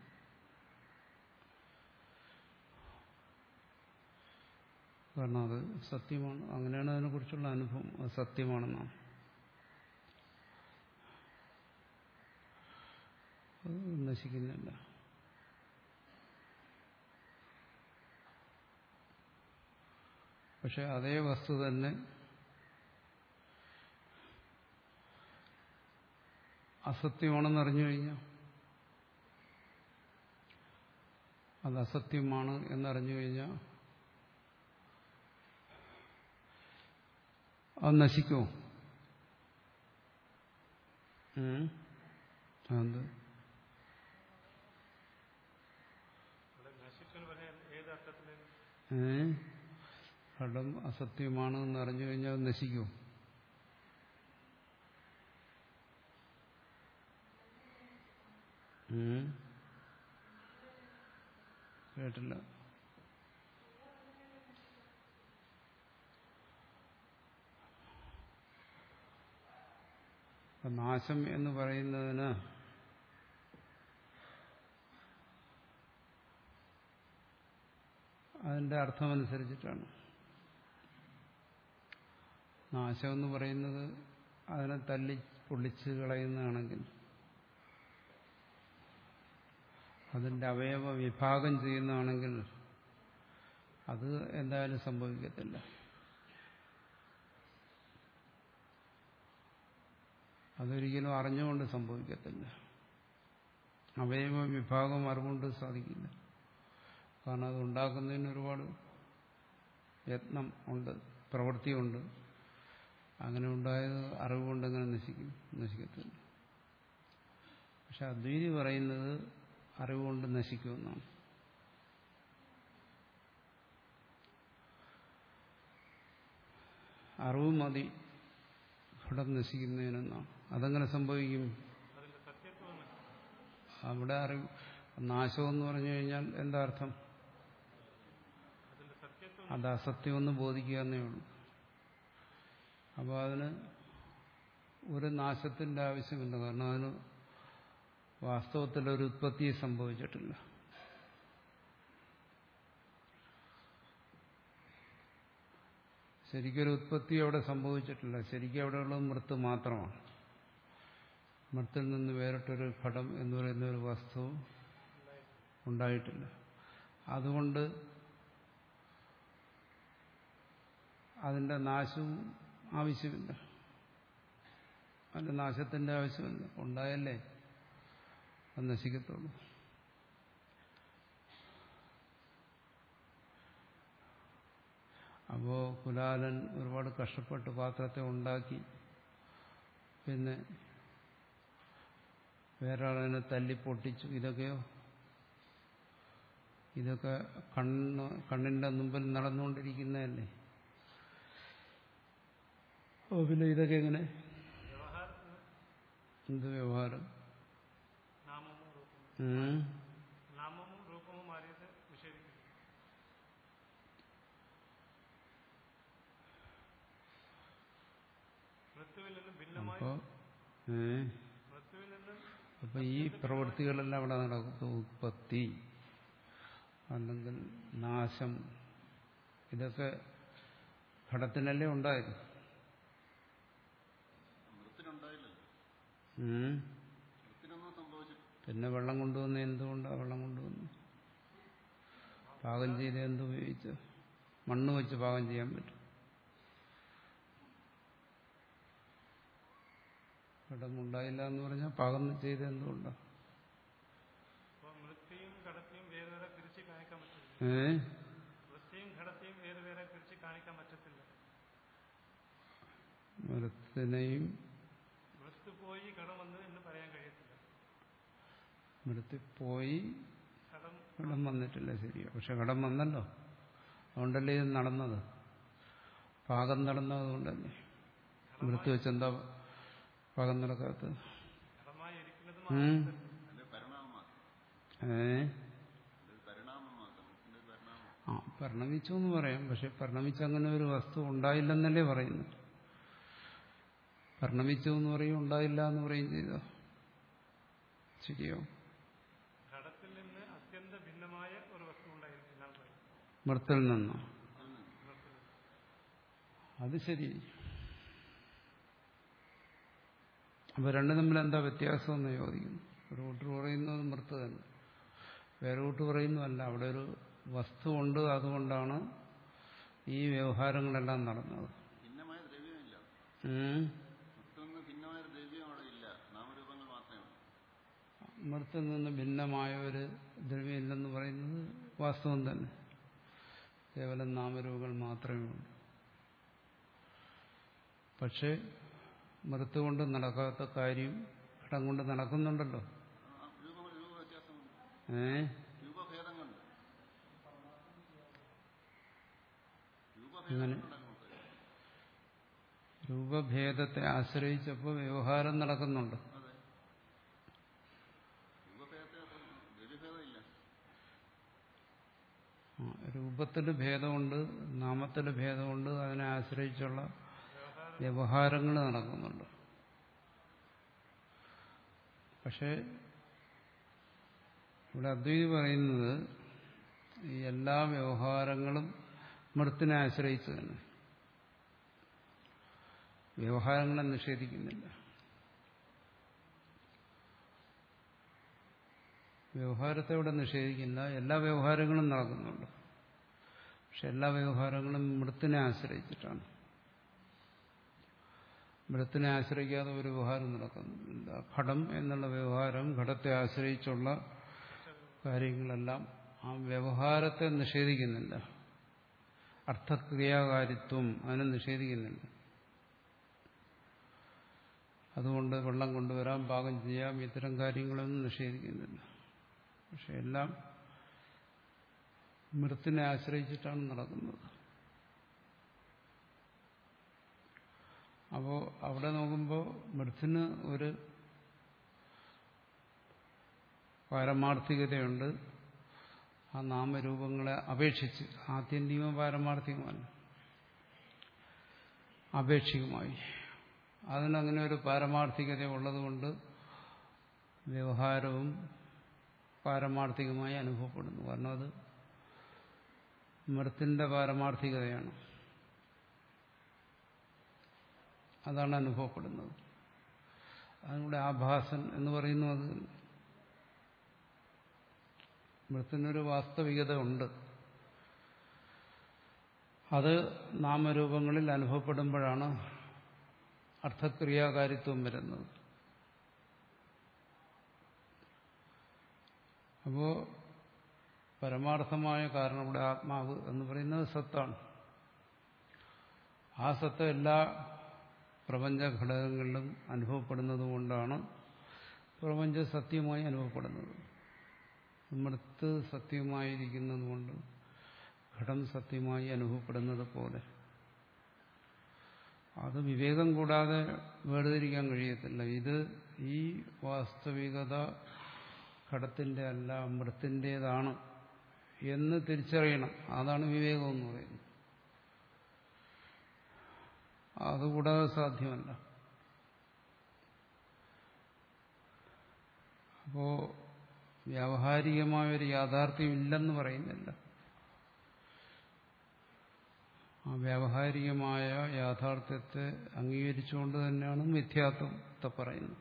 കാരണം അത് സത്യമാണ്. അങ്ങനെയാണ് അതിനെക്കുറിച്ചുള്ള അനുഭവം, അത് സത്യമാണെന്നാണ്. അത് നശിക്കുന്നില്ല. പക്ഷെ അതേ വസ്തു തന്നെ അസത്യമാണെന്ന് അറിഞ്ഞു കഴിഞ്ഞാൽ, അത് അസത്യമാണ് എന്നറിഞ്ഞു കഴിഞ്ഞാൽ അത് നശിക്കുമോ? അത് ഏ ഘടം അസത്യമാണ് എന്നറിഞ്ഞു കഴിഞ്ഞാൽ അത് നശിക്കുമോ? കേട്ടില്ല. നാശം എന്ന് പറയുന്നതിന് അതിന്റെ അർത്ഥമനുസരിച്ചിട്ടാണ്. നാശം എന്ന് പറയുന്നത് അതിനെ തല്ലി പൊള്ളിച്ച് കളയുന്നതാണെങ്കിൽ, അതിന്റെ അവയവ വിഭാഗം ചെയ്യുന്നതാണെങ്കിൽ അത് എന്തായാലും സംഭവിക്കത്തില്ല. അതൊരിക്കലും അറിഞ്ഞുകൊണ്ട് സംഭവിക്കത്തില്ല. അവയവ വിഭാഗം അറിവുകൊണ്ട് സാധിക്കില്ല. കാരണം അത് ഉണ്ടാക്കുന്നതിന് ഒരുപാട് യത്നം ഉണ്ട്, പ്രവൃത്തിയുണ്ട്. അങ്ങനെ ഉണ്ടായത് അറിവുകൊണ്ട് എങ്ങനെ നശിക്കും? നശിക്കത്തില്ല. പക്ഷെ അദ്വൈതി പറയുന്നത് അറിവുകൊണ്ട് നശിക്കുമെന്നാണ്. അറിവ് മതി ഘടം നശിക്കുന്നതിനെന്നാണ്. അതെങ്ങനെ സംഭവിക്കും? അവിടെ അറിവ് നാശമെന്ന് പറഞ്ഞു കഴിഞ്ഞാൽ എന്താ അർത്ഥം? അത് അസത്യമെന്ന് ബോധിക്കുക എന്നേ ഉള്ളൂ. അപ്പോൾ അതിന് ഒരു നാശത്തിന്റെ ആവശ്യമില്ല. കാരണം അതിന് വാസ്തവത്തിലൊരു ഉത്പത്തി സംഭവിച്ചിട്ടില്ല. ശരിക്കൊരു ഉത്പത്തി അവിടെ സംഭവിച്ചിട്ടില്ല. ശരിക്കും അവിടെയുള്ളത് മൃത്ത് മാത്രമാണ്. മൃത്തിൽ നിന്ന് വേറിട്ടൊരു ഘടം എന്ന് പറയുന്ന ഒരു വസ്തു ഉണ്ടായിട്ടില്ല. അതുകൊണ്ട് അതിന്റെ നാശവും ആവശ്യമില്ല. അതിന്റെ നാശത്തിന്റെ ആവശ്യമില്ല. ഉണ്ടായല്ലേ അത് നശിക്കത്തുള്ളൂ. അപ്പോ കുലാലൻ ഒരുപാട് കഷ്ടപ്പെട്ട് പാത്രത്തെ ഉണ്ടാക്കി, പിന്നെ വേറെ ആളതിനെ തല്ലി പൊട്ടിച്ചു. ഇതൊക്കെയോ ഇതൊക്കെ കണ്ണ് കണ്ണിന്റെ മുമ്പിൽ നടന്നുകൊണ്ടിരിക്കുന്നതല്ലേ. ഓ പിന്നെ ഇതൊക്കെ എങ്ങനെ? എന്ത് വ്യവഹാരം? അപ്പോ ഏ അപ്പൊ ഈ പ്രവൃത്തികളെല്ലാം അവിടെ നടക്കുന്നു. ഉത്പത്തി അല്ലെങ്കിൽ നാശം, ഇതൊക്കെ ഘടത്തിനല്ലേ ഉണ്ടായത്. പിന്നെ വെള്ളം കൊണ്ടുവന്ന് എന്തുകൊണ്ടാ വെള്ളം കൊണ്ടുവന്നു? പാകം ചെയ്ത് എന്തുപയോഗിച്ച്? മണ്ണ് വെച്ച് പാകം ചെയ്യാൻ പറ്റും. ഘടം ഉണ്ടായില്ല എന്ന് പറഞ്ഞാൽ പാകം ചെയ്ത് എന്തുകൊണ്ടാ? ഏ മൃത്തിനെയും മൃത്തിപ്പോയി ഘടം വന്നിട്ടില്ല, ശരിയാ. പക്ഷെ ഘടം വന്നല്ലോ, അതുകൊണ്ടല്ലേ ഇത് നടന്നത്. പാകം നടന്നത് കൊണ്ടല്ലേ. മൃത്തി വെച്ചെന്താ പാകം നടക്കാത്തത്? ഏ ആ പരിണമിച്ചു എന്ന് പറയാം. പക്ഷെ പരിണമിച്ച് അങ്ങനെ ഒരു വസ്തു ഉണ്ടായില്ലെന്നല്ലേ പറയുന്നു. പരിണമിച്ചു എന്ന് പറയും, ഉണ്ടായില്ല എന്ന് പറയും ചെയ്തോ, ശരിയോ? മൃത്തിൽ നിന്നോ? അത് ശരി. അപ്പൊ രണ്ടും തമ്മിൽ എന്താ വ്യത്യാസം എന്ന് ചോദിക്കുന്നു. ഒരു കൂട്ടർ പറയുന്നത് മൃത്ത് തന്നെ, വേറെ കൂട്ടർ പറയുന്നതല്ല. അവിടെ ഒരു വസ്തു ഉണ്ട്, അതുകൊണ്ടാണ് ഈ വ്യവഹാരങ്ങളെല്ലാം നടന്നത്. മൃത്തിൽ നിന്ന് ഭിന്നമായ ഒരു ദ്രവ്യം ഇല്ലെന്ന് പറയുന്നത് വാസ്തവം തന്നെ. കേവലം നാമരൂപങ്ങൾ മാത്രമേ ഉള്ളൂ. പക്ഷെ മൃത്ത് കൊണ്ട് നടക്കാത്ത കാര്യം ഘടം കൊണ്ട് നടക്കുന്നുണ്ടല്ലോ. ഏ അങ്ങനെ രൂപഭേദത്തെ ആശ്രയിച്ചപ്പോൾ വ്യവഹാരം നടക്കുന്നുണ്ട്. രൂപത്തില് ഭേദമുണ്ട്, നാമത്തില് ഭേദമുണ്ട്, അതിനെ ആശ്രയിച്ചുള്ള വ്യവഹാരങ്ങൾ നടക്കുന്നുണ്ട്. പക്ഷെ ഇവിടെ അദ്വൈതി പറയുന്നത് ഈ എല്ലാ വ്യവഹാരങ്ങളും മൃത്തിനെ ആശ്രയിച്ച് തന്നെ. വ്യവഹാരങ്ങളെ നിഷേധിക്കുന്നില്ല. വ്യവഹാരത്തെ ഇവിടെ നിഷേധിക്കില്ല. എല്ലാ വ്യവഹാരങ്ങളും നടക്കുന്നുണ്ട്. പക്ഷെ എല്ലാ വ്യവഹാരങ്ങളും മൃത്തിനെ ആശ്രയിച്ചിട്ടാണ്. മൃത്തിനെ ആശ്രയിക്കാതെ ഒരു വ്യവഹാരം നടക്കുന്നില്ല. ഘടം എന്നുള്ള വ്യവഹാരം, ഘടത്തെ ആശ്രയിച്ചുള്ള കാര്യങ്ങളെല്ലാം ആ വ്യവഹാരത്തെ നിഷേധിക്കുന്നില്ല. അർത്ഥക്രിയാകാരിത്വം അതിനെ നിഷേധിക്കുന്നില്ല. അതുകൊണ്ട് വെള്ളം കൊണ്ടുവരാം, പാകം ചെയ്യാം, ഇത്തരം കാര്യങ്ങളൊന്നും നിഷേധിക്കുന്നില്ല. പക്ഷെ എല്ലാം മൃത്തിനെ ആശ്രയിച്ചിട്ടാണ് നടക്കുന്നത്. അപ്പോൾ അവിടെ നോക്കുമ്പോൾ മൃത്തിന് ഒരു പാരമാർത്ഥികതയുണ്ട്. ആ നാമരൂപങ്ങളെ അപേക്ഷിച്ച് ആത്യന്തികവും പാരമാർത്ഥികമല്ല, ആപേക്ഷികമായി അതിനങ്ങനെ ഒരു പാരമാർത്ഥികത ഉള്ളതുകൊണ്ട് വ്യവഹാരവും പാരമാർത്ഥികമായി അനുഭവപ്പെടുന്നു. കാരണം അത് മൃത്തിന്റെ പാരമാർത്ഥികതയാണ്, അതാണ് അനുഭവപ്പെടുന്നത്. അതിലൂടെ ആഭാസൻ എന്ന് പറയുന്നത് മൃത്തിനൊരു വാസ്തവികത ഉണ്ട്. അത് നാമരൂപങ്ങളിൽ അനുഭവപ്പെടുമ്പോഴാണ് അർത്ഥക്രിയാകാരിത്വം വരുന്നത്. അപ്പോ പരമാർത്ഥമായ കാരണം ഇവിടെ ആത്മാവ് എന്ന് പറയുന്നത് സത്താണ്. ആ സത്ത് എല്ലാ പ്രപഞ്ച ഘടകങ്ങളിലും അനുഭവപ്പെടുന്നത് കൊണ്ടാണ് പ്രപഞ്ച സത്യമായി അനുഭവപ്പെടുന്നത്. മൃത്ത് സത്യമായിരിക്കുന്നത് കൊണ്ട് ഘടം സത്യമായി അനുഭവപ്പെടുന്നത് പോലെ അത് വിവേകം കൂടാതെ വേർതിരിക്കാൻ കഴിയത്തില്ല. ഇത് ഈ വാസ്തവികത ഘടത്തിന്റെ അല്ല മൃത്തിൻ്റെതാണ് എന്ന് തിരിച്ചറിയണം. അതാണ് വിവേകം എന്ന് പറയുന്നത്. അതുകൂടാതെ സാധ്യമല്ല. അപ്പോ വ്യാവഹാരികമായൊരു യാഥാർത്ഥ്യം ഇല്ലെന്ന് പറയുന്നില്ല. ആ വ്യാവഹാരികമായ യാഥാർത്ഥ്യത്തെ അംഗീകരിച്ചുകൊണ്ട് തന്നെയാണ് മിഥ്യാത്വത്തെ പറയുന്നത്.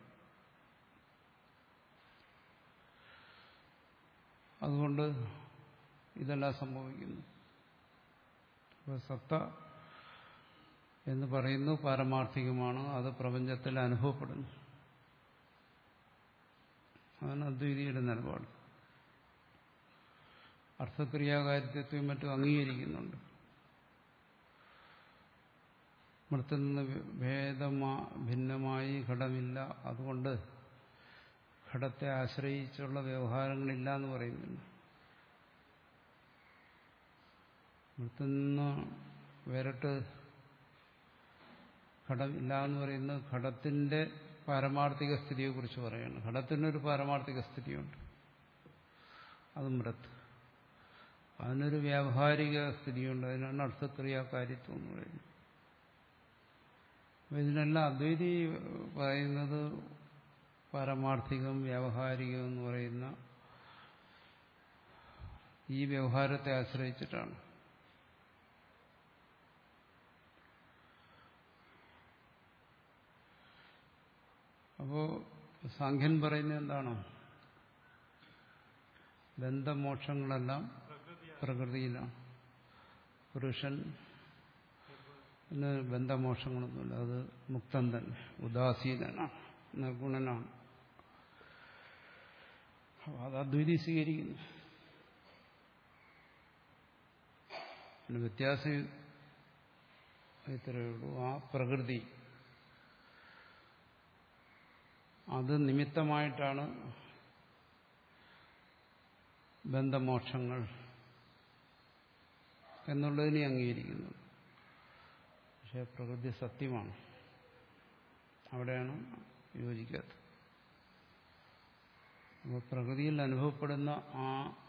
അതുകൊണ്ട് ഇതെല്ലാം സംഭവിക്കുന്നു. അപ്പോൾ സത്ത എന്ന് പറയുന്നു പാരമാർത്ഥികമാണ്, അത് പ്രപഞ്ചത്തിൽ അനുഭവപ്പെടുന്നു. അതാണ് അദ്വൈതിയുടെ നിലപാട്. അർത്ഥക്രിയാകാര്യത്വം മറ്റും അംഗീകരിക്കുന്നുണ്ട്. മൃത്തിൽ നിന്ന് ഭേദമാ ഭിന്നമായി ഘടമില്ല, അതുകൊണ്ട് ഘടത്തെ ആശ്രയിച്ചുള്ള വ്യവഹാരങ്ങളില്ല എന്ന് പറയുന്നില്ല. മൃത്തിൽ നിന്ന് വേറിട്ട് ഘടം ഇല്ല എന്ന് പറയുന്നത് ഘടത്തിന്റെ പാരമാർത്ഥിക സ്ഥിതിയെക്കുറിച്ച് പറയുകയാണ്. ഘടത്തിനൊരു പാരമാർത്ഥിക സ്ഥിതിയുണ്ട്, അത് മൃത്ത്. അതിനൊരു വ്യാവഹാരിക സ്ഥിതിയുണ്ട്, അതിനാണ് അർത്ഥക്രിയാകാര്യത്വം എന്ന് പറയുന്നത്. അപ്പം ഇതിനെല്ലാം അദ്വൈതി പറയുന്നത് പാരമാർത്ഥികം വ്യാവഹാരികം എന്ന് പറയുന്ന ഈ വ്യവഹാരത്തെ ആശ്രയിച്ചിട്ടാണ്. അപ്പോ സാഖ്യൻ പറയുന്നത് എന്താണോ, ബന്ധമോക്ഷങ്ങളെല്ലാം പ്രകൃതിയിലാണ്. പുരുഷൻ ബന്ധമോക്ഷങ്ങളൊന്നുമില്ല, അത് മുക്തൻ തന്നെ, ഉദാസീനനാണ്, നിർഗുണനാണ്. അത് അദ്വൈതി സ്വീകരിക്കുന്നു. പിന്നെ വ്യത്യാസം ഇത്രയേ ഉള്ളൂ. ആ പ്രകൃതി അത് നിമിത്തമായിട്ടാണ് ബന്ധമോക്ഷങ്ങൾ എന്നുള്ളതിനെ അംഗീകരിക്കുന്നത്. പക്ഷെ പ്രകൃതി സത്യമാണ്, അവിടെയാണ് യോജിക്കാത്തത്. അപ്പോൾ പ്രകൃതിയിൽ അനുഭവപ്പെടുന്ന ആ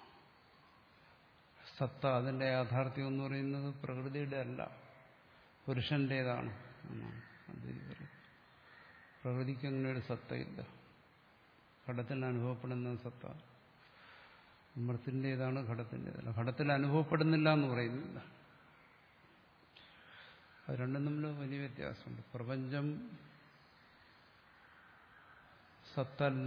സത്ത, അതിന്റെ യാഥാർത്ഥ്യം എന്ന് പറയുന്നത് പ്രകൃതിയുടെ അല്ല, പുരുഷന്റേതാണ് എന്നാണ് അദ്വൈതി പറയുന്നത്. പ്രകൃതിക്ക് അങ്ങനെ ഒരു സത്തയില്ല. ഘടത്തിൽ അനുഭവപ്പെടുന്ന സത്ത മൃത്തിൻ്റെതാണ്, ഘടത്തിൻ്റെതല്ല. ഘടത്തിൽ അനുഭവപ്പെടുന്നില്ല എന്ന് പറയുന്നില്ല. അത് രണ്ടും തമ്മിൽ വലിയ വ്യത്യാസമുണ്ട്. പ്രപഞ്ചം സത്തല്ല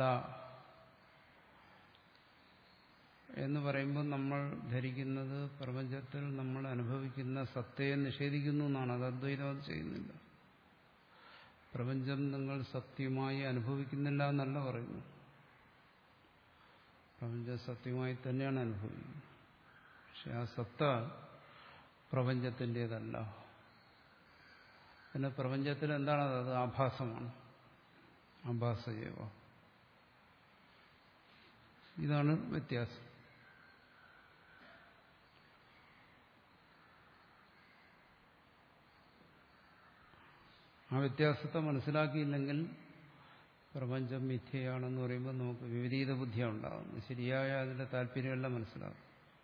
എന്ന് പറയുമ്പോൾ നമ്മൾ ധരിക്കുന്നത് പ്രപഞ്ചത്തിൽ നമ്മൾ അനുഭവിക്കുന്ന സത്തയെ നിഷേധിക്കുന്നു എന്നാണ്. അത് അദ്വൈതം അത് ചെയ്യുന്നില്ല. പ്രപഞ്ചം നിങ്ങൾ സത്യമായി അനുഭവിക്കുന്നില്ല എന്നല്ല പറയുന്നു. പ്രപഞ്ചം സത്യമായി തന്നെയാണ് അനുഭവിക്കുന്നത്. പക്ഷെ ആ സത്ത പ്രപഞ്ചത്തിൻ്റെതല്ല. പിന്നെ പ്രപഞ്ചത്തിൽ എന്താണത്? അത് ആഭാസമാണ്, ആഭാസജീവ. ഇതാണ് വ്യത്യാസം. ആ വ്യത്യാസത്തെ മനസ്സിലാക്കിയില്ലെങ്കിൽ പ്രപഞ്ചം മിഥ്യയാണെന്ന് പറയുമ്പോൾ നമുക്ക് വിപരീത ബുദ്ധിയാണ് ഉണ്ടാകുന്നത്. ശരിയായ അതിന്റെ താല്പര്യമെല്ലാം മനസ്സിലാകും.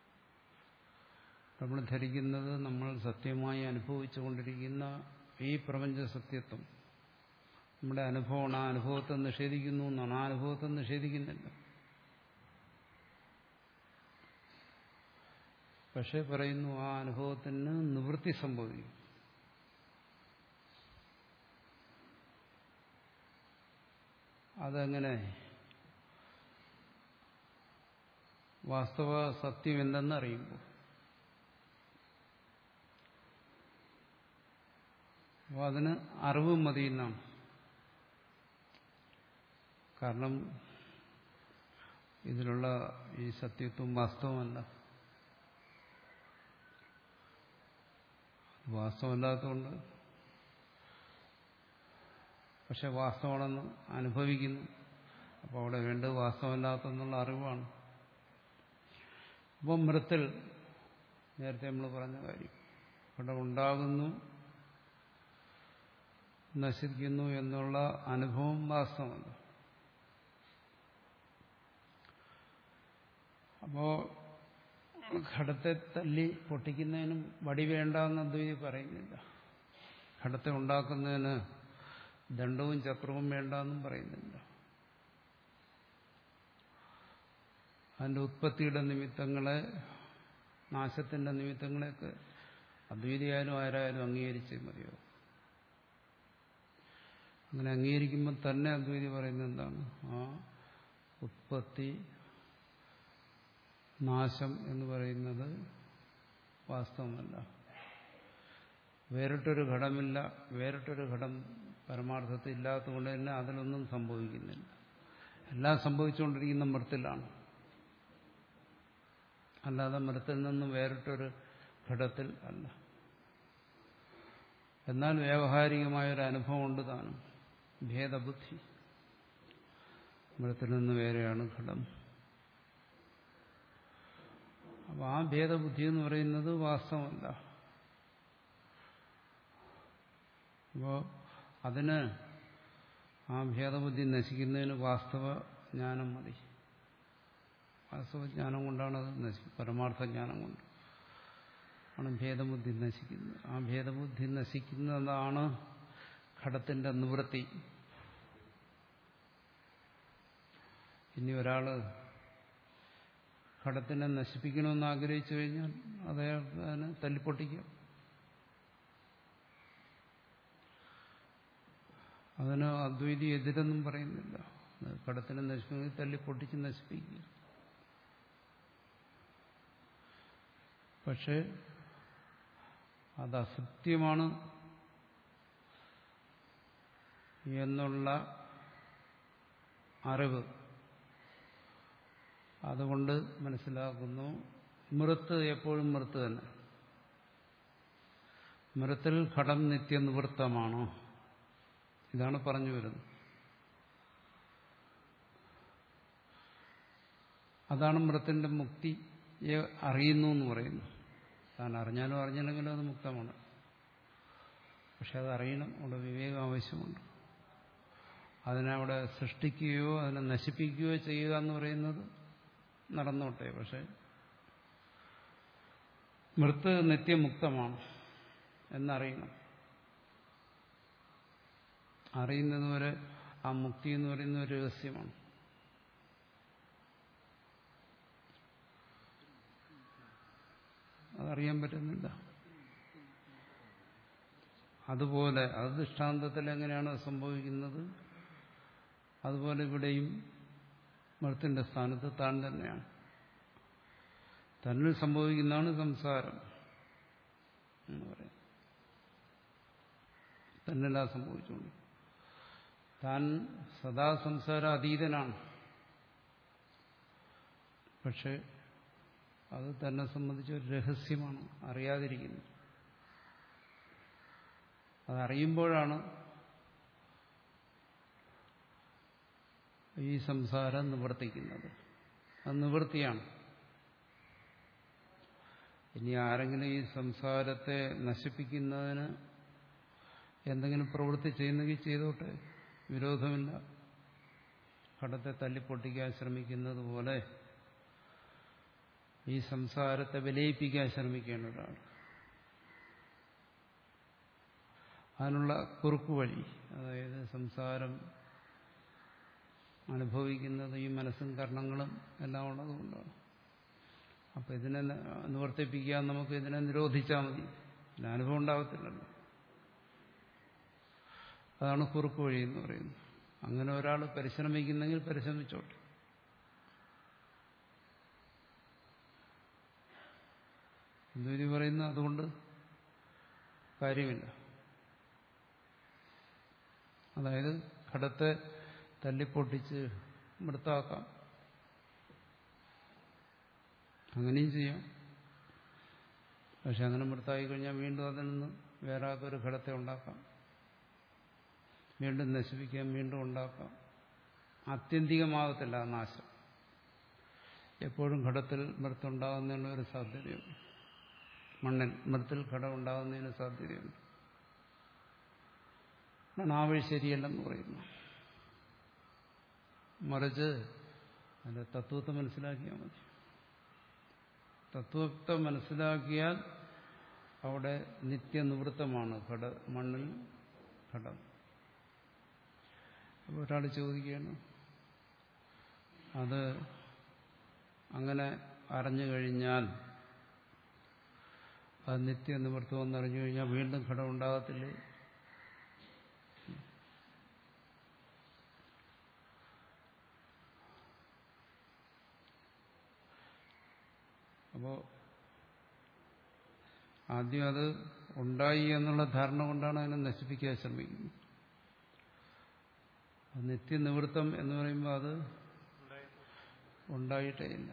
നമ്മൾ ധരിക്കുന്നത് നമ്മൾ സത്യമായി അനുഭവിച്ചുകൊണ്ടിരിക്കുന്ന ഈ പ്രപഞ്ച സത്യത്വം നമ്മുടെ അനുഭവമാണ്. ആ അനുഭവത്തെ നിഷേധിക്കുന്നു എന്നാണ്. ആ അനുഭവത്തെ നിഷേധിക്കുന്നില്ല. പക്ഷെ പറയുന്നു ആ അനുഭവത്തിന് നിവൃത്തി സംഭവിക്കും. അതെങ്ങനെ? വാസ്തവ സത്യം എന്തെന്ന് അറിയുമ്പോൾ. അപ്പോൾ അതിന് അറിവ് മതി എന്നാണ്. കാരണം ഇതിലുള്ള ഈ സത്യത്വം വാസ്തവമല്ല. വാസ്തവമല്ലാത്തതുകൊണ്ട് പക്ഷെ വാസ്തവമാണെന്ന് അനുഭവിക്കുന്നു. അപ്പോൾ അവിടെ വേണ്ടത് വാസ്തവമല്ലാത്തെന്നുള്ള അറിവാണ്. അപ്പം മൃത്തിൽ നേരത്തെ നമ്മൾ പറഞ്ഞ കാര്യം ഇവിടെ ഉണ്ടാകുന്നു നശിക്കുന്നു എന്നുള്ള അനുഭവം വാസ്തവമല്ല. അപ്പോ ഘടത്തെ തല്ലി പൊട്ടിക്കുന്നതിനും വടി വേണ്ടെന്ന് അദ്വൈതി പറയുന്നില്ല. ഘടത്തെ ഉണ്ടാക്കുന്നതിന് ദണ്ഡവും ചക്രവും വേണ്ടെന്നും പറയുന്നില്ല. അതിന്റെ ഉത്പത്തിയുടെ നിമിത്തങ്ങളെ, നാശത്തിന്റെ നിമിത്തങ്ങളെയൊക്കെ അദ്വൈതിയായാലും ആരായാലും അംഗീകരിച്ചേ മതിയോ. അങ്ങനെ അംഗീകരിക്കുമ്പോൾ തന്നെ അദ്വൈതി പറയുന്നത് എന്താണ്? ആ ഉത്പത്തി നാശം എന്ന് പറയുന്നത് വാസ്തവമല്ല. വേറിട്ടൊരു ഘടമില്ല. വേറിട്ടൊരു ഘടം പരമാർത്ഥത്തിൽ ഇല്ലാത്തതുകൊണ്ട് തന്നെ അതിലൊന്നും സംഭവിക്കുന്നില്ല. എല്ലാം സംഭവിച്ചുകൊണ്ടിരിക്കുന്ന മൃത്തിലാണ്. അല്ലാതെ മൃത്തിൽ നിന്നും വേറിട്ടൊരു ഘടത്തിൽ അല്ല. എന്നാൽ വ്യാവഹാരികമായൊരു അനുഭവം ഉണ്ട് താനും. ഭേദബുദ്ധി. മൃത്തിൽ നിന്ന് വേറെയാണ് ഘടം. അപ്പൊ ആ ഭേദബുദ്ധി എന്ന് പറയുന്നത് വാസ്തവമല്ല. അപ്പോ അതിന് ആ ഭേദബുദ്ധി നശിക്കുന്നതിന് വാസ്തവ ജ്ഞാനം മതി. വാസ്തവജ്ഞാനം കൊണ്ടാണ് അത് നശിക്കുന്നത്. പരമാർത്ഥ ജ്ഞാനം കൊണ്ട് ആണ് ഭേദബുദ്ധി നശിക്കുന്നത്. ആ ഭേദബുദ്ധി നശിക്കുന്നതാണ് ഘടത്തിന്റെ നിവൃത്തി. ഇനി ഒരാള് ഘടത്തിനെ നശിപ്പിക്കണമെന്ന് ആഗ്രഹിച്ചു കഴിഞ്ഞാൽ അദ്ദേഹം അതിനെ തല്ലിപ്പൊട്ടിക്കാം. അതിന് അദ്വൈതി എതിരൊന്നും പറയുന്നില്ല. ഘടത്തിനെ നശിപ്പിക്കുന്നത് തല്ലിപ്പൊട്ടിച്ച് നശിപ്പിക്കുക. പക്ഷെ അത് അസത്യമാണ് എന്നുള്ള അറിവ് അതുകൊണ്ട് മനസ്സിലാക്കുന്നു മൃത്ത് എപ്പോഴും മൃത്ത് തന്നെ. മൃത്തിൽ ഘടം നിത്യനിവൃത്തമാണോ? ഇതാണ് പറഞ്ഞു വരുന്നത്. അതാണ് മൃത്തിന്റെ മുക്തിയെ അറിയുന്നു എന്ന് പറയുന്നു. താൻ അറിഞ്ഞാലും അറിഞ്ഞില്ലെങ്കിലും അത് മുക്തമാണ്. പക്ഷെ അത് അറിയണം. അവിടെ വിവേകം ആവശ്യമുണ്ട്. അതിനെ അവിടെ സൃഷ്ടിക്കുകയോ അതിനെ നശിപ്പിക്കുകയോ ചെയ്യുക എന്ന് പറയുന്നത് നടന്നോട്ടെ. പക്ഷെ മൃത്ത് നിത്യമുക്തമാണ് എന്നറിയണം. അറിയുന്നത് വരെ ആ മുക്തി എന്ന് പറയുന്ന ഒരു രഹസ്യമാണ്. അതറിയാൻ പറ്റുന്നില്ല. അതുപോലെ അത് ദൃഷ്ടാന്തത്തിൽ എങ്ങനെയാണ് സംഭവിക്കുന്നത്, അതുപോലെ ഇവിടെയും മൃത്തിന്റെ സ്ഥാനത്ത് താൻ തന്നെയാണ്. തന്നിൽ സംഭവിക്കുന്നതാണ് സംസാരം എന്ന് പറയും. തന്നെല്ലാം സംഭവിച്ചുകൊണ്ട് താൻ സദാ സംസാര അതീതനാണ്. പക്ഷെ അത് തന്നെ സംബന്ധിച്ച ഒരു രഹസ്യമാണ്, അറിയാതിരിക്കുന്നത്. അതറിയുമ്പോഴാണ് ഈ സംസാരം നിവർത്തിക്കുന്നത്. അത് നിവൃത്തിയാണ്. ഇനി ആരെങ്കിലും ഈ സംസാരത്തെ നശിപ്പിക്കുന്നതിന് എന്തെങ്കിലും പ്രവൃത്തി ചെയ്യുന്നെങ്കിൽ ചെയ്തോട്ടെ, വിരോധമില്ല. ഘടത്തെ തല്ലിപ്പൊട്ടിക്കാൻ ശ്രമിക്കുന്നത് പോലെ ഈ സംസാരത്തെ വിലയിപ്പിക്കാൻ ശ്രമിക്കേണ്ട ഒരാൾ. അതിനുള്ള കുറുക്കു വഴി, അതായത് സംസാരം അനുഭവിക്കുന്നത് ഈ മനസ്സും കർണങ്ങളും എല്ലാം ഉള്ളതുകൊണ്ടാണ്. അപ്പം ഇതിനെ നിവർത്തിപ്പിക്കാൻ നമുക്ക് ഇതിനെ നിരോധിച്ചാൽ മതി, പിന്നെ അനുഭവം ഉണ്ടാകത്തില്ലല്ലോ. അതാണ് കുറുക്കു വഴി എന്ന് പറയുന്നത്. അങ്ങനെ ഒരാൾ പരിശ്രമിക്കുന്നെങ്കിൽ പരിശ്രമിച്ചോട്ടെ. എന്തുവരി പറയുന്നു, അതുകൊണ്ട് കാര്യമില്ല. അതായത് ഘടത്തെ തല്ലിപ്പൊട്ടിച്ച് മൃത്താക്കാം, അങ്ങനെയും ചെയ്യാം. പക്ഷെ അങ്ങനെ മൃത്തായി കഴിഞ്ഞാൽ വീണ്ടും അതിൽ നിന്ന് വേറെ ഒരു ഘടത്തെ ഉണ്ടാക്കാം, വീണ്ടും നശിപ്പിക്കാം, വീണ്ടും ഉണ്ടാക്കാം. ആത്യന്തികമാകത്തില്ല നാശം. എപ്പോഴും ഘടത്തിൽ മൃത്തുണ്ടാകുന്നതിന് ഒരു സാധ്യതയുണ്ട്. മണ്ണിൽ മൃത്തിൽ ഘടം ഉണ്ടാകുന്നതിന് സാധ്യതയുണ്ട്. ആ വഴി ശരിയല്ലെന്ന് പറയുന്നു. മറിച്ച് അതിന്റെ തത്വത്തെ മനസ്സിലാക്കിയാൽ മതി. തത്വത്തെ മനസ്സിലാക്കിയാൽ അവിടെ നിത്യനിവൃത്തമാണ് ഘട മണ്ണിൽ ഘടം. അപ്പോൾ ഒരാൾ ചോദിക്കുകയാണ്, അത് അങ്ങനെ അറിഞ്ഞു കഴിഞ്ഞാൽ, അത് നിത്യനിവൃത്തം എന്നറിഞ്ഞു കഴിഞ്ഞാൽ വീണ്ടും ഘടം ഉണ്ടാകത്തില്ലേ? അപ്പോൾ ആദ്യം അത് ഉണ്ടായി എന്നുള്ള ധാരണ കൊണ്ടാണ് അതിനെ നശിപ്പിക്കാൻ ശ്രമിക്കുന്നത്. അത് നിത്യനിവൃത്തം എന്ന് പറയുമ്പോൾ അത് ഉണ്ടായിട്ടേ ഇല്ല.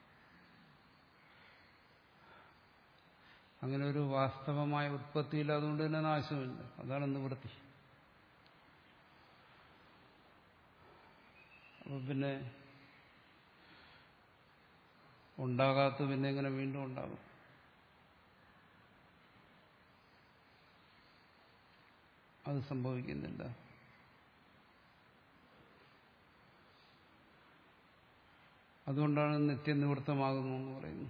അങ്ങനെ ഒരു വാസ്തവമായ ഉത്പത്തിയില്ല, അതുകൊണ്ട് തന്നെ നാശമില്ല. അതാണ് നിവൃത്തി. അപ്പൊ പിന്നെ ഉണ്ടാകാത്ത പിന്നെ എങ്ങനെ വീണ്ടും ഉണ്ടാകും? അത് സംഭവിക്കുന്നില്ല. അതുകൊണ്ടാണ് നിത്യനിവൃത്തമാകുന്നു എന്ന് പറയുന്നത്.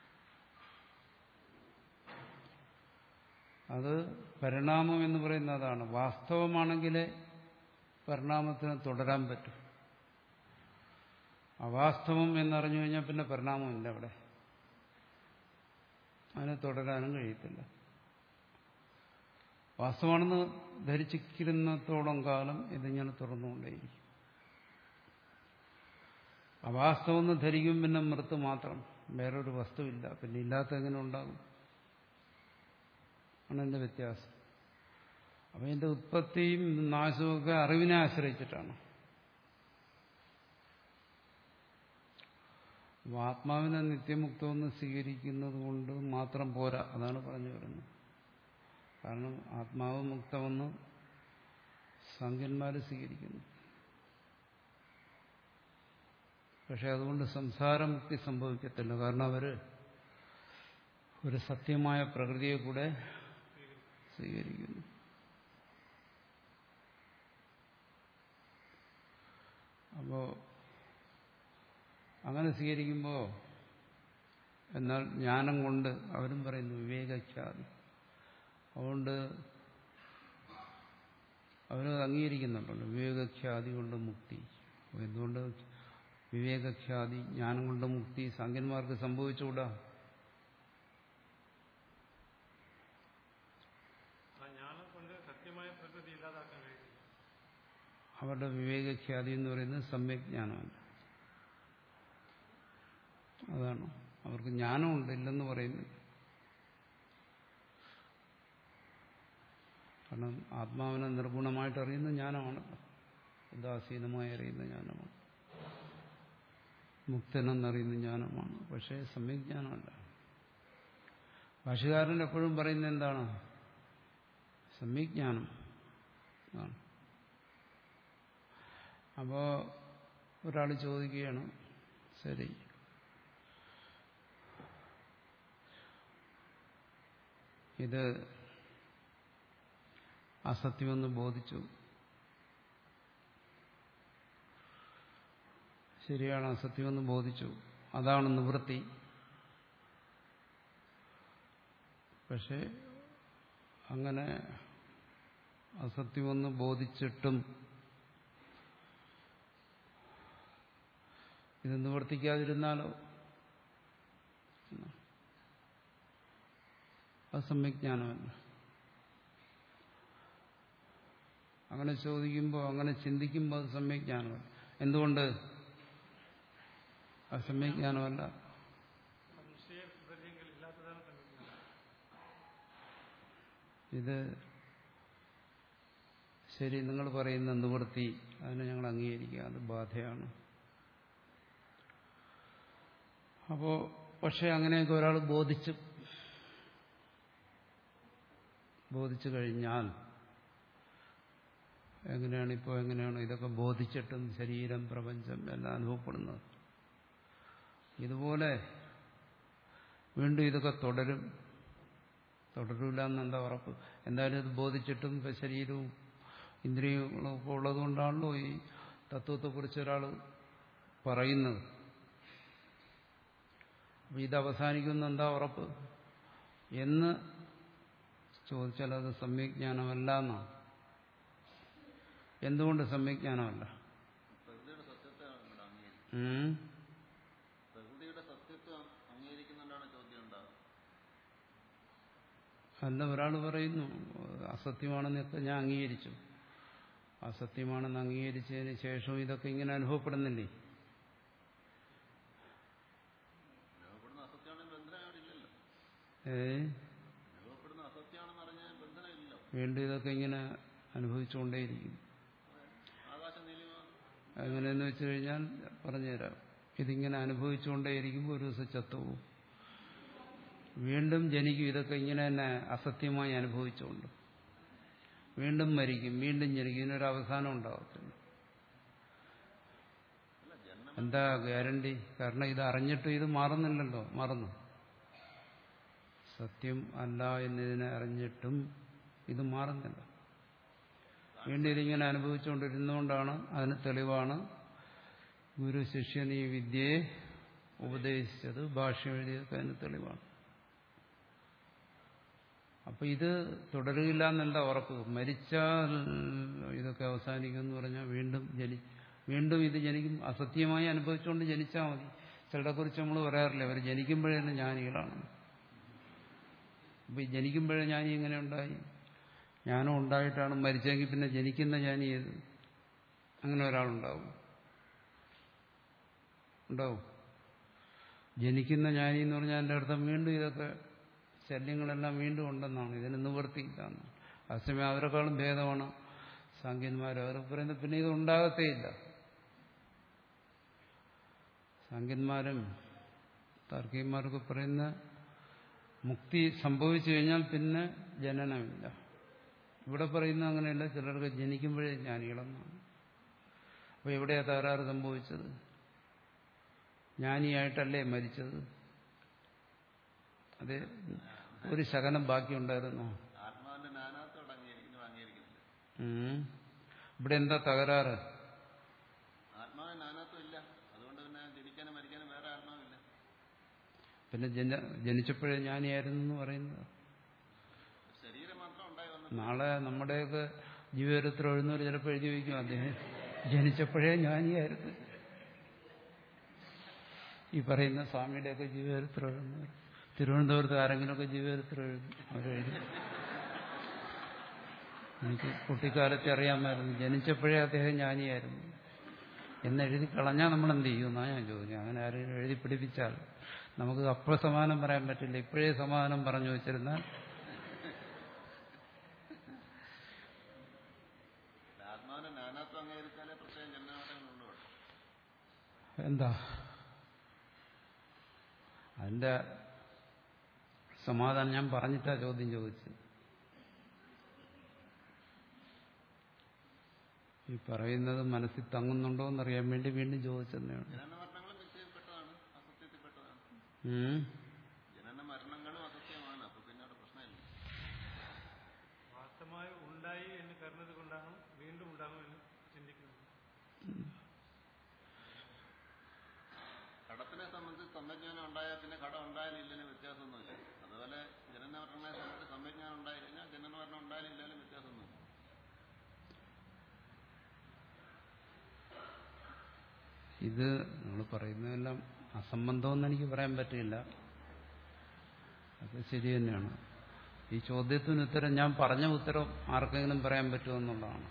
അത് പരിണാമം എന്ന് പറയുന്നത് അതാണ്. വാസ്തവമാണെങ്കിലേ പരിണാമത്തിന് തുടരാൻ പറ്റും. അവാസ്തവം എന്നറിഞ്ഞു കഴിഞ്ഞാൽ പിന്നെ പരിണാമമില്ല അവിടെ. അതിനെ തുടരാനും കഴിയത്തില്ല. വാസ്തവമാണെന്ന് ധരിച്ചിരിക്കുന്നത്തോളം കാലം ഇതിങ്ങനെ തുറന്നുകൊണ്ടേയിരിക്കും. അവാസ്തവമെന്ന് ധരിക്കും പിന്നെ മൃത്ത് മാത്രം, വേറൊരു വസ്തുവില്ല. പിന്നെ ഇല്ലാത്ത എങ്ങനെ ഉണ്ടാകും? ആണ് എന്റെ വ്യത്യാസം. അപ്പം ഇതിന്റെ ഉത്പത്തിയും നാശവും ഒക്കെ അറിവിനെ ആശ്രയിച്ചിട്ടാണ്. ആത്മാവിനെ നിത്യമുക്തമെന്ന് സ്വീകരിക്കുന്നത് കൊണ്ട് മാത്രം പോരാ, അതാണ് പറഞ്ഞു വരുന്നത്. കാരണം ആത്മാവ് മുക്തമെന്ന് സാഖ്യന്മാർ സ്വീകരിക്കുന്നു. പക്ഷെ അതുകൊണ്ട് സംസാരമുക്തി സംഭവിക്കത്തില്ല. കാരണം അവര് ഒരു സത്യമായ പ്രകൃതിയെ കൂടെ സ്വീകരിക്കുന്നു. അപ്പോ അങ്ങനെ സ്വീകരിക്കുമ്പോൾ എന്നാൽ ജ്ഞാനം കൊണ്ട് അവരും പറയുന്നു വിവേകഖ്യാതി. അതുകൊണ്ട് അവരത് അംഗീകരിക്കുന്നുണ്ടല്ലോ, വിവേകഖ്യാതി കൊണ്ട് മുക്തി. എന്തുകൊണ്ട് വിവേകഖ്യാതി ജ്ഞാനം കൊണ്ട് മുക്തി സാഖ്യന്മാർക്ക് സംഭവിച്ചുകൂടാ? അവരുടെ വിവേകഖ്യാതി എന്ന് പറയുന്നത് സമ്യജ്ഞാനമല്ല. അതാണ് അവർക്ക് ജ്ഞാനമുണ്ട്, ഇല്ലെന്ന് പറയുന്നില്ല. കാരണം ആത്മാവിനെ നിർഗുണമായിട്ട് അറിയുന്ന ജ്ഞാനമാണല്ലോ, ഉദാസീനമായി അറിയുന്ന ജ്ഞാനമാണ്, മുക്തനെന്നറിയുന്ന ജ്ഞാനമാണ്. പക്ഷേ സമ്യജ്ഞാനമല്ല. ഭാഷ്യകാരൻ എപ്പോഴും പറയുന്നത് എന്താണ്? സമ്യജ്ഞാനം ആണ്. അപ്പോൾ ഒരാൾ ചോദിക്കുകയാണ്, ശരി, ഇത് അസത്യമെന്ന് ബോധിച്ചു, ശരിയാണ്, അസത്യമെന്ന് ബോധിച്ചു, അതാണ് നിവൃത്തി. പക്ഷെ അങ്ങനെ അസത്യമെന്ന് ബോധിച്ചിട്ടും ഇത് നിവർത്തിക്കാതിരുന്നാലോ? അത് സമ്യജ്ഞാനമല്ല. അങ്ങനെ ചോദിക്കുമ്പോൾ, അങ്ങനെ ചിന്തിക്കുമ്പോൾ അത് സമ്യജ്ഞാനമല്ല. എന്തുകൊണ്ട് അത് സമ്യജ്ഞാനമല്ല? ഇത് ശരി, നിങ്ങൾ പറയുന്ന നിവൃത്തി, അതിനെ ഞങ്ങൾ അംഗീകരിക്കുക, അത് ബാധയാണ്. അപ്പോ പക്ഷെ അങ്ങനെയൊക്കെ ഒരാൾ ബോധിച്ചു ബോധിച്ചു കഴിഞ്ഞാൽ എങ്ങനെയാണ് ഇപ്പോൾ എങ്ങനെയാണ് ഇതൊക്കെ ബോധിച്ചിട്ടും ശരീരം പ്രപഞ്ചം എല്ലാം അനുഭവപ്പെടുന്നത്? ഇതുപോലെ വീണ്ടും ഇതൊക്കെ തുടരും. തുടരില്ല എന്നെന്താ ഉറപ്പ്? എന്തായാലും ഇത് ബോധിച്ചിട്ടും ഇപ്പം ശരീരവും ഇന്ദ്രിയങ്ങളും ഒക്കെ ഉള്ളതുകൊണ്ടാണല്ലോ ഈ തത്വത്തെക്കുറിച്ച് ഒരാൾ പറയുന്നത്. അപ്പം ഇത് അവസാനിക്കുന്ന എന്താ ഉറപ്പ് എന്ന് ചോദിച്ചാൽ അത് സമ്യജ്ഞാനമല്ല എന്നാണ്. എന്തുകൊണ്ട് സമ്യജ്ഞാനമല്ല? അല്ല, ഒരാൾ പറയുന്നു അസത്യമാണെന്നൊക്കെ ഞാൻ അംഗീകരിച്ചു. അസത്യമാണെന്ന് അംഗീകരിച്ചതിന് ശേഷം ഇതൊക്കെ ഇങ്ങനെ അനുഭവപ്പെടുന്നില്ലേ? ഏ വീണ്ടും ഇതൊക്കെ ഇങ്ങനെ അനുഭവിച്ചുകൊണ്ടേയിരിക്കും. എങ്ങനെയെന്ന് വെച്ചു കഴിഞ്ഞാൽ പറഞ്ഞുതരാം. ഇതിങ്ങനെ അനുഭവിച്ചുകൊണ്ടേയിരിക്കുമ്പോൾ ഒരു ദിവസം ചത്തുപോകും. വീണ്ടും ജനിക്കും. ഇതൊക്കെ ഇങ്ങനെ തന്നെ അസത്യമായി അനുഭവിച്ചുകൊണ്ട് വീണ്ടും മരിക്കും, വീണ്ടും ജനിക്കും. ഇതിനൊരു അവസാനം ഉണ്ടാകത്തില്ല. എന്താ ഗ്യാരണ്ടി? കാരണം ഇത് അറിഞ്ഞിട്ടും ഇത് മാറുന്നില്ലല്ലോ. മറന്നു. സത്യം അല്ല എന്നതിനെ അറിഞ്ഞിട്ടും ഇത് മാറുന്നില്ല. വീണ്ടും ഇതിങ്ങനെ അനുഭവിച്ചുകൊണ്ടിരുന്നുകൊണ്ടാണ്. അതിന് തെളിവാണ് ഗുരു ശിഷ്യൻ ഈ വിദ്യയെ ഉപദേശിച്ചത്. ഭാഷ്യം എഴുതിയതൊക്കെ അതിന് തെളിവാണ്. അപ്പൊ ഇത് തുടരുകയില്ല എന്നെന്താ ഉറപ്പ്? മരിച്ചാൽ ഇതൊക്കെ അവസാനിക്കുമെന്ന് പറഞ്ഞാൽ വീണ്ടും ജനി വീണ്ടും ഇത് ജനിക്കും. അസത്യമായി അനുഭവിച്ചുകൊണ്ട് ജനിച്ചാൽ മതി. ചിലരെ കുറിച്ച് നമ്മൾ പറയാറില്ല, അവർ ജനിക്കുമ്പോഴേ തന്നെ ജ്ഞാനികളാണ്. അപ്പൊ ഈ ജനിക്കുമ്പോഴേ ജ്ഞാനി എങ്ങനെ ഉണ്ടായി? ജ്ഞാനം ഉണ്ടായിട്ടാണ് മരിച്ചെങ്കിൽ പിന്നെ ജനിക്കുന്ന ജ്ഞാനി ഏത്? അങ്ങനെ ഒരാളുണ്ടാവും? ഉണ്ടാവും? ജനിക്കുന്ന ജ്ഞാനി എന്ന് പറഞ്ഞാൽ എൻ്റെ അർത്ഥം വീണ്ടും ഇതൊക്കെ ശല്യങ്ങളെല്ലാം വീണ്ടും ഉണ്ടെന്നാണ്. ഇതിന് നിവർത്തിയില്ല. അതേസമയം അവരെക്കാളും ഭേദമാണ് സാങ്കേന്മാർ. അവർ പറയുന്നത് പിന്നെ ഇത് ഉണ്ടാകത്തേയില്ല. സാങ്കേന്മാരും താർക്കികന്മാരൊക്കെ പറയുന്ന മുക്തി സംഭവിച്ചു കഴിഞ്ഞാൽ പിന്നെ ജനനമില്ല. ഇവിടെ പറയുന്നത് അങ്ങനെയല്ല. ചിലർക്ക് ജനിക്കുമ്പോഴേ ജ്ഞാനികളെന്നാണ്. അപ്പോൾ എവിടെയാ തകരാറ് സംഭവിച്ചത്? ജ്ഞാനിയായിട്ടല്ലേ മരിച്ചത്? അതെ, ഒരു ശകലം ബാക്കിയുണ്ടായിരുന്നു. ഇവിടെ എന്താ തകരാറ്? പിന്നെ ജനിച്ചപ്പോഴേ ജ്ഞാനിയായിരുന്നു എന്ന് പറയുന്നത്. നാളെ നമ്മുടെയൊക്കെ ജീവചരിത്രം എഴുന്നൂറ് ചിലപ്പോൾ എഴുതി വയ്ക്കും, അദ്ദേഹം ജനിച്ചപ്പോഴേ ജ്ഞാനിയായിരുന്നു. ഈ പറയുന്ന സ്വാമിയുടെയൊക്കെ ജീവചരിത്രം എഴുതുന്നവർ തിരുവനന്തപുരത്ത് ആരെങ്കിലുമൊക്കെ ജീവചരിത്രം എഴുതും. അവരെഴുതി. എനിക്ക് കുട്ടിക്കാലത്തെ അറിയാമായിരുന്നു, ജനിച്ചപ്പോഴേ അദ്ദേഹം ജ്ഞാനിയായിരുന്നു എന്നെഴുതി കളഞ്ഞാൽ നമ്മൾ എന്ത് ചെയ്യും എന്നാണ് ഞാൻ ചോദിക്കുന്നത്. അങ്ങനെ ആരെങ്കിലും എഴുതി പിടിപ്പിച്ചാൽ നമുക്ക് അപ്പോൾ സമാധാനം പറയാൻ പറ്റില്ല. ഇപ്പോഴേ സമാധാനം പറഞ്ഞു വെച്ചിരുന്നാൽ എന്താ അതിന്റെ സമാധാനം ഞാൻ പറഞ്ഞിട്ടാ ചോദ്യം ചോദിച്ചത്. ഈ പറയുന്നത് മനസ്സിൽ തങ്ങുന്നുണ്ടോ എന്നറിയാൻ വേണ്ടി വീണ്ടും ചോദിച്ചെന്നാണ്. ഉണ്ടായി എന്ന് കരുതുന്നത് കൊണ്ടാണ് വീണ്ടും ഉണ്ടാകുമെന്ന് ചിന്തിക്കുന്നത്. കടത്തിനെ സംബന്ധിച്ച് സമ്യജ്ഞാനം ഉണ്ടായാൽ പിന്നെ കടം ഉണ്ടായാലില്ലെങ്കിലും വ്യത്യാസമൊന്നുമില്ല. അതുപോലെ ജനനമരണങ്ങളെ സംബന്ധിച്ച് സമ്യജ്ഞാനം ഉണ്ടായിക്കഴിഞ്ഞാൽ ജനനമരണം ഉണ്ടായാലില്ലെങ്കിലും വ്യത്യാസമൊന്നുമില്ല. ഇത് നമ്മൾ പറയുന്നതെല്ലാം അസംബന്ധമെന്ന് എനിക്ക് പറയാൻ പറ്റില്ല. അത് ശരി തന്നെയാണ്. ഈ ചോദ്യത്തിന് ഉത്തരം ഞാൻ പറഞ്ഞ ഉത്തരം ആർക്കെങ്കിലും പറയാൻ പറ്റുമെന്നുള്ളതാണ്.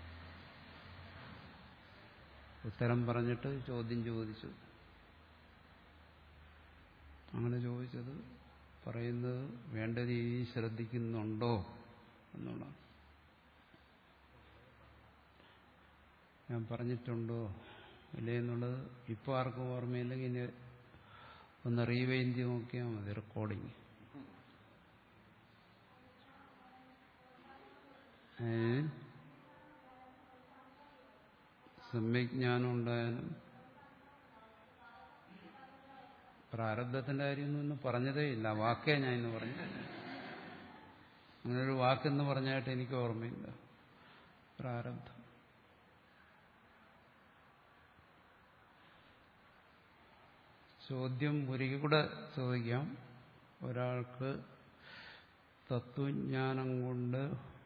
ഉത്തരം പറഞ്ഞിട്ട് ചോദ്യം ചോദിച്ചു. അങ്ങനെ ചോദിച്ചത് പറയുന്നത് വേണ്ട രീതിയിൽ ശ്രദ്ധിക്കുന്നുണ്ടോ എന്നുള്ളതാണ്. ഞാൻ പറഞ്ഞിട്ടുണ്ടോ ഇല്ലേ എന്നുള്ളത് ഇപ്പോൾ ആർക്കും ഓർമ്മയില്ലെങ്കിൽ ഇനി ഒന്ന് റീവൈൻഡ് ചെയ്ത് നോക്കിയാൽ മതി. റെക്കോർഡിങ് സമ്യജ്ഞാനം ഉണ്ടായാലും പ്രാരബ്ധത്തിന്റെ കാര്യമൊന്നും പറഞ്ഞതേ ഇല്ല. വാക്കേ ഞാൻ ഇന്ന് പറഞ്ഞു. അങ്ങനൊരു വാക്കെന്ന് പറഞ്ഞായിട്ട് എനിക്ക് ഓർമ്മയില്ല. പ്രാരബ്ധം. ചോദ്യം ഒരിക്കൽ കൂടെ ചോദിക്കാം. ഒരാൾക്ക് തത്വജ്ഞാനം കൊണ്ട്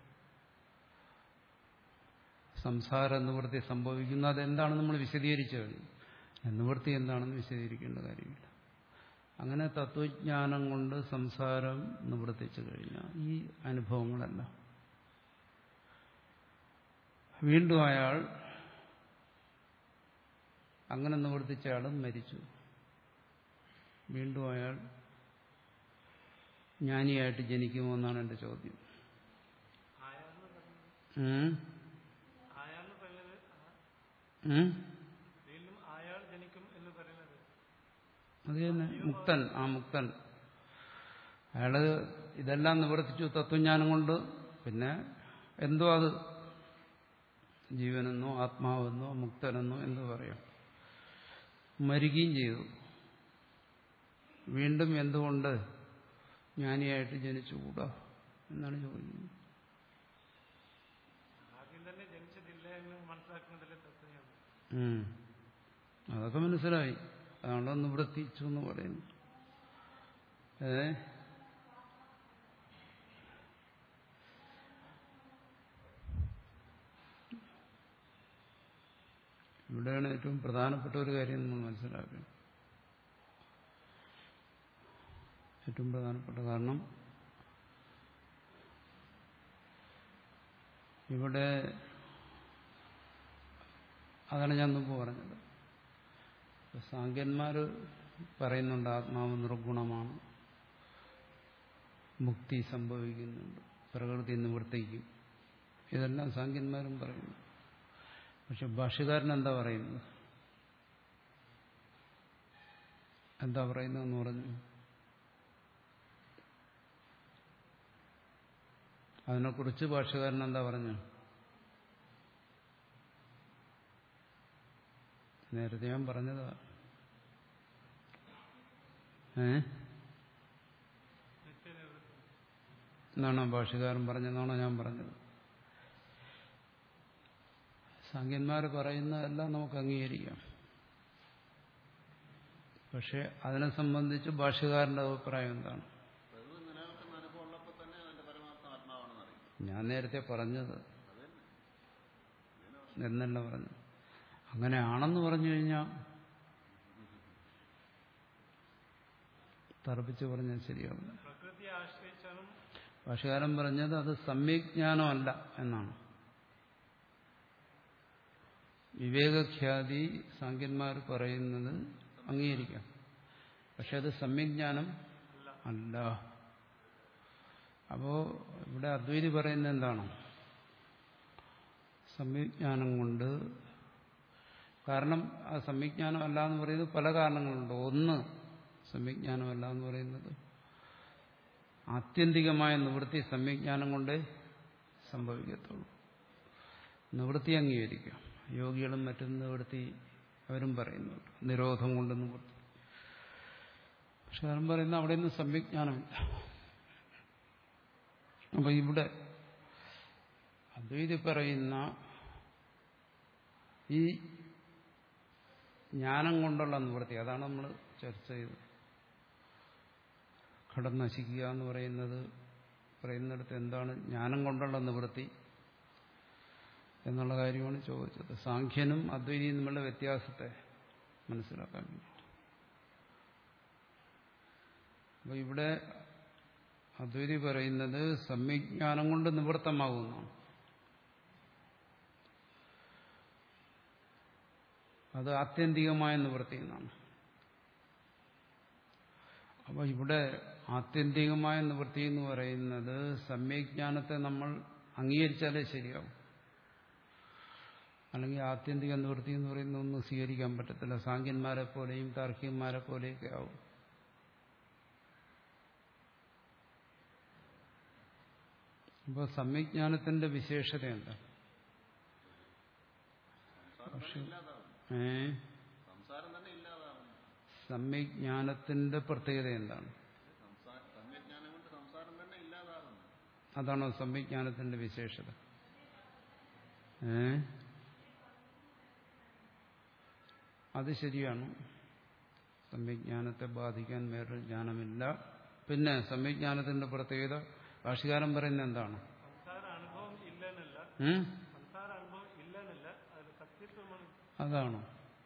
സംസാര നിവൃത്തി സംഭവിക്കുന്നു. അതെന്താണെന്ന് നമ്മൾ വിശദീകരിച്ചു കഴിഞ്ഞു. നിവൃത്തി എന്താണെന്ന് വിശദീകരിക്കേണ്ട കാര്യമില്ല. അങ്ങനെ തത്വജ്ഞാനം കൊണ്ട് സംസാരം നിവർത്തിച്ചു കഴിഞ്ഞാൽ ഈ അനുഭവങ്ങളെല്ലാം വീണ്ടും അയാൾ അങ്ങനെ നിവർത്തിച്ച ആളും മരിച്ചു. വീണ്ടും അയാൾ ജ്ഞാനിയായിട്ട് ജനിക്കുമോ എന്നാണ് എന്റെ ചോദ്യം. ഉം ഉം അത് തന്നെ മുക്തൻ. ആ മുക്തൻ അയാള് ഇതെല്ലാം നിവർത്തിച്ചു തത്വജ്ഞാനം കൊണ്ട്. പിന്നെ എന്തോ അത് ജീവനെന്നോ ആത്മാവെന്നോ മുക്തനെന്നോ എന്തോ പറയാം. മരിക്കുകയും ചെയ്തു. വീണ്ടും എന്തുകൊണ്ട് ജ്ഞാനിയായിട്ട് ജനിച്ചുകൂടാ എന്നാണ് ചോദിക്കുന്നത്. അതൊക്കെ മനസ്സിലായി. അതാണല്ലോ നിവൃത്തിച്ചു എന്ന് പറയുന്നു. ഏ ഇവിടെയാണ് ഏറ്റവും പ്രധാനപ്പെട്ട ഒരു കാര്യം നമ്മൾ മനസ്സിലാക്കുന്നത്. ഏറ്റവും പ്രധാനപ്പെട്ട കാരണം ഇവിടെ അതാണ് ഞാൻ മുമ്പ് പറഞ്ഞത്. സാങ്കന്മാർ പറയുന്നുണ്ട് ആത്മാവ് നിർഗുണമാണ്, മുക്തി സംഭവിക്കുന്നുണ്ട്, പ്രകൃതി നിവർത്തിക്കും. ഇതെല്ലാം സാങ്കന്മാരും പറയുന്നു. പക്ഷെ ഭാഷ്യകാരൻ എന്താ പറയുന്നത്? എന്താ പറയുന്നതെന്ന് പറഞ്ഞു. അതിനെക്കുറിച്ച് ഭാഷ്യകാരൻ എന്താ പറഞ്ഞു? നേരത്തെ ഞാൻ പറഞ്ഞതാ. ഏ എന്നാണോ ഭാഷ്യകാരൻ പറഞ്ഞതെന്നാണോ ഞാൻ പറഞ്ഞത്? സാങ്കന്മാർ പറയുന്നതെല്ലാം നമുക്ക് അംഗീകരിക്കാം. പക്ഷെ അതിനെ സംബന്ധിച്ച് ഭാഷ്യകാരന്റെ അഭിപ്രായം എന്താണ്? ഞാൻ നേരത്തെ പറഞ്ഞത് എന്നല്ല പറഞ്ഞു. അങ്ങനെയാണെന്ന് പറഞ്ഞു കഴിഞ്ഞാൽ തറപ്പിച്ച് പറഞ്ഞാൽ ശരിയാവില്ല. ഭാഷ്യകാരൻ പറഞ്ഞത് അത് സമ്യജ്ഞാനമല്ല എന്നാണ്. വിവേകഖ്യാതി സാങ്കന്മാർ പറയുന്നത് അംഗീകരിക്കാം. പക്ഷെ അത് സമ്യജ്ഞാനം അല്ല. അപ്പോ ഇവിടെ അദ്വൈതി പറയുന്നത് എന്താണ്? സമ്യജ്ഞാനം കൊണ്ട്, കാരണം ആ സമ്യജ്ഞാനമല്ല എന്ന് പറയുന്നത് പല കാരണങ്ങളുണ്ട്. ഒന്ന്, സമ്യജ്ഞാനമല്ല എന്ന് പറയുന്നത് ആത്യന്തികമായ നിവൃത്തി സമ്യജ്ഞാനം കൊണ്ടേ സംഭവിക്കത്തുള്ളൂ. നിവൃത്തി അംഗീകരിക്കാം. യോഗികളും മറ്റും നിവൃത്തി അവരും പറയുന്നുണ്ട്, നിരോധം കൊണ്ട് നിവൃത്തി. പക്ഷെ അവരും പറയുന്ന അവിടെ നിന്ന് സമ്യജ്ഞാനമില്ല. അപ്പൊ ഇവിടെ അദ്വൈതി പറയുന്ന ഈ ജ്ഞാനം കൊണ്ടുള്ള നിവൃത്തി, അതാണ് നമ്മൾ ചർച്ച ചെയ്തത്. ഘടം നശിക്കുക എന്ന് പറയുന്നത് പറയുന്നിടത്ത് എന്താണ് ജ്ഞാനം കൊണ്ടുള്ള നിവൃത്തി എന്നുള്ള കാര്യമാണ് ചോദിച്ചത്. സാഖ്യനും അദ്വൈതിയും തമ്മിലുള്ള വ്യത്യാസത്തെ മനസ്സിലാക്കാൻ വേണ്ടി. അപ്പൊ ഇവിടെ അദ്വൈതി പറയുന്നത് സമ്യജ്ഞാനം കൊണ്ട് നിവൃത്തമാകുന്നതാണ്. അത് ആത്യന്തികമായ നിവൃത്തി എന്നാണ്. അപ്പൊ ഇവിടെ ആത്യന്തികമായ നിവൃത്തി എന്ന് പറയുന്നത് സമ്യജ്ഞാനത്തെ നമ്മൾ അംഗീകരിച്ചാലേ ശരിയാവും. അല്ലെങ്കിൽ ആത്യന്തിക നിവൃത്തി എന്ന് പറയുന്ന ഒന്നും സ്വീകരിക്കാൻ പറ്റത്തില്ല. സാങ്കന്മാരെ പോലെയും താർക്കികന്മാരെ പോലെയൊക്കെ ആവും. അപ്പോൾ സമ്യജ്ഞാനത്തിന്റെ വിശേഷത എന്താ? ഏ സമ്യജ്ഞാനത്തിന്റെ പ്രത്യേകത എന്താണ്? സമ്യജ്ഞാനം കൊണ്ട് സംസാരം തന്നെ ഇല്ലാതാകുന്നു. അതാണോ സമ്യജ്ഞാനത്തിന്റെ വിശേഷത? ഏ അത് ശരിയാണ്. സമ്യജ്ഞാനത്തെ ബാധിക്കാൻ വേറൊരു ജ്ഞാനമില്ല. പിന്നെ സമ്യജ്ഞാനത്തിന്റെ പ്രത്യേകത ഭാഷ്യകാരൻ പറയുന്നത് എന്താണ്? അതാണോ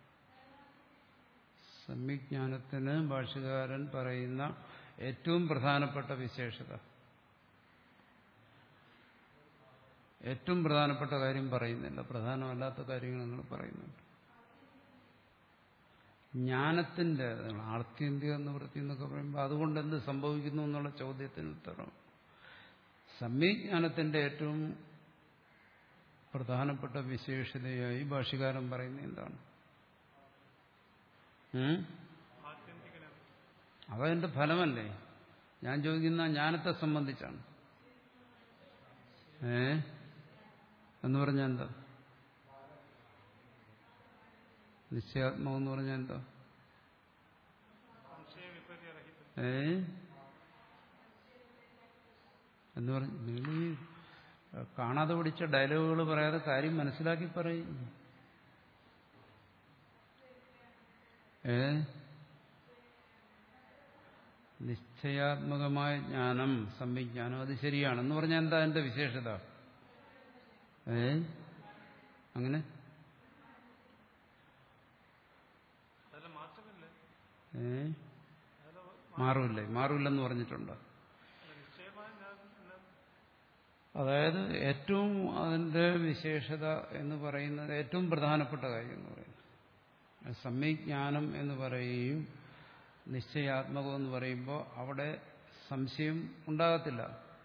സമ്യജ്ഞാനത്തിന് ഭാഷ്യകാരൻ പറയുന്ന ഏറ്റവും പ്രധാനപ്പെട്ട വിശേഷത? ഏറ്റവും പ്രധാനപ്പെട്ട കാര്യം പറയുന്നില്ല, പ്രധാനമല്ലാത്ത കാര്യങ്ങൾ നിങ്ങൾ പറയുന്നുണ്ട്. ജ്ഞാനത്തിന്റെ ആർത്യന്തിക നിവൃത്തി എന്നൊക്കെ പറയുമ്പോൾ അതുകൊണ്ട് എന്ത് സംഭവിക്കുന്നു എന്നുള്ള ചോദ്യത്തിന് ഉത്തരം സമ്യജ്ഞാനത്തിന്റെ ഏറ്റവും പ്രധാനപ്പെട്ട വിശേഷതയായി ഭാഷ്യകാരൻ പറയുന്നത് എന്താണ്? അതതിന്റെ ഫലമല്ലേ? ഞാൻ ചോദിക്കുന്ന ജ്ഞാനത്തെ സംബന്ധിച്ചാണ്. ഏ എന്ന് പറഞ്ഞാൽ എന്താ? നിശ്ചയാത്മാവ് എന്ന് പറഞ്ഞാൽ എന്താ? ഏ എന്ന് പറഞ്ഞ നിങ്ങൾ ഈ കാണാതെ പിടിച്ച ഡയലോഗുകൾ പറയാതെ കാര്യം മനസ്സിലാക്കി പറയും. ഏ നിശ്ചയാത്മകമായ ജ്ഞാനം സമ്യജ്ഞാനം അത് ശരിയാണെന്ന് പറഞ്ഞാൽ എന്താ അതിന്റെ വിശേഷത? ഏ അങ്ങനെ ഏ മാറൂല്ലേ? മാറൂല്ലെന്ന് പറഞ്ഞിട്ടുണ്ടോ? അതായത് ഏറ്റവും അതിന്റെ വിശേഷത എന്ന് പറയുന്നത് ഏറ്റവും പ്രധാനപ്പെട്ട കാര്യം എന്ന് പറയുന്നത് സമ്യജ്ഞാനം എന്ന് പറയുകയും നിശ്ചയാത്മകം എന്ന് പറയുമ്പോൾ അവിടെ സംശയം ഉണ്ടാകത്തില്ല.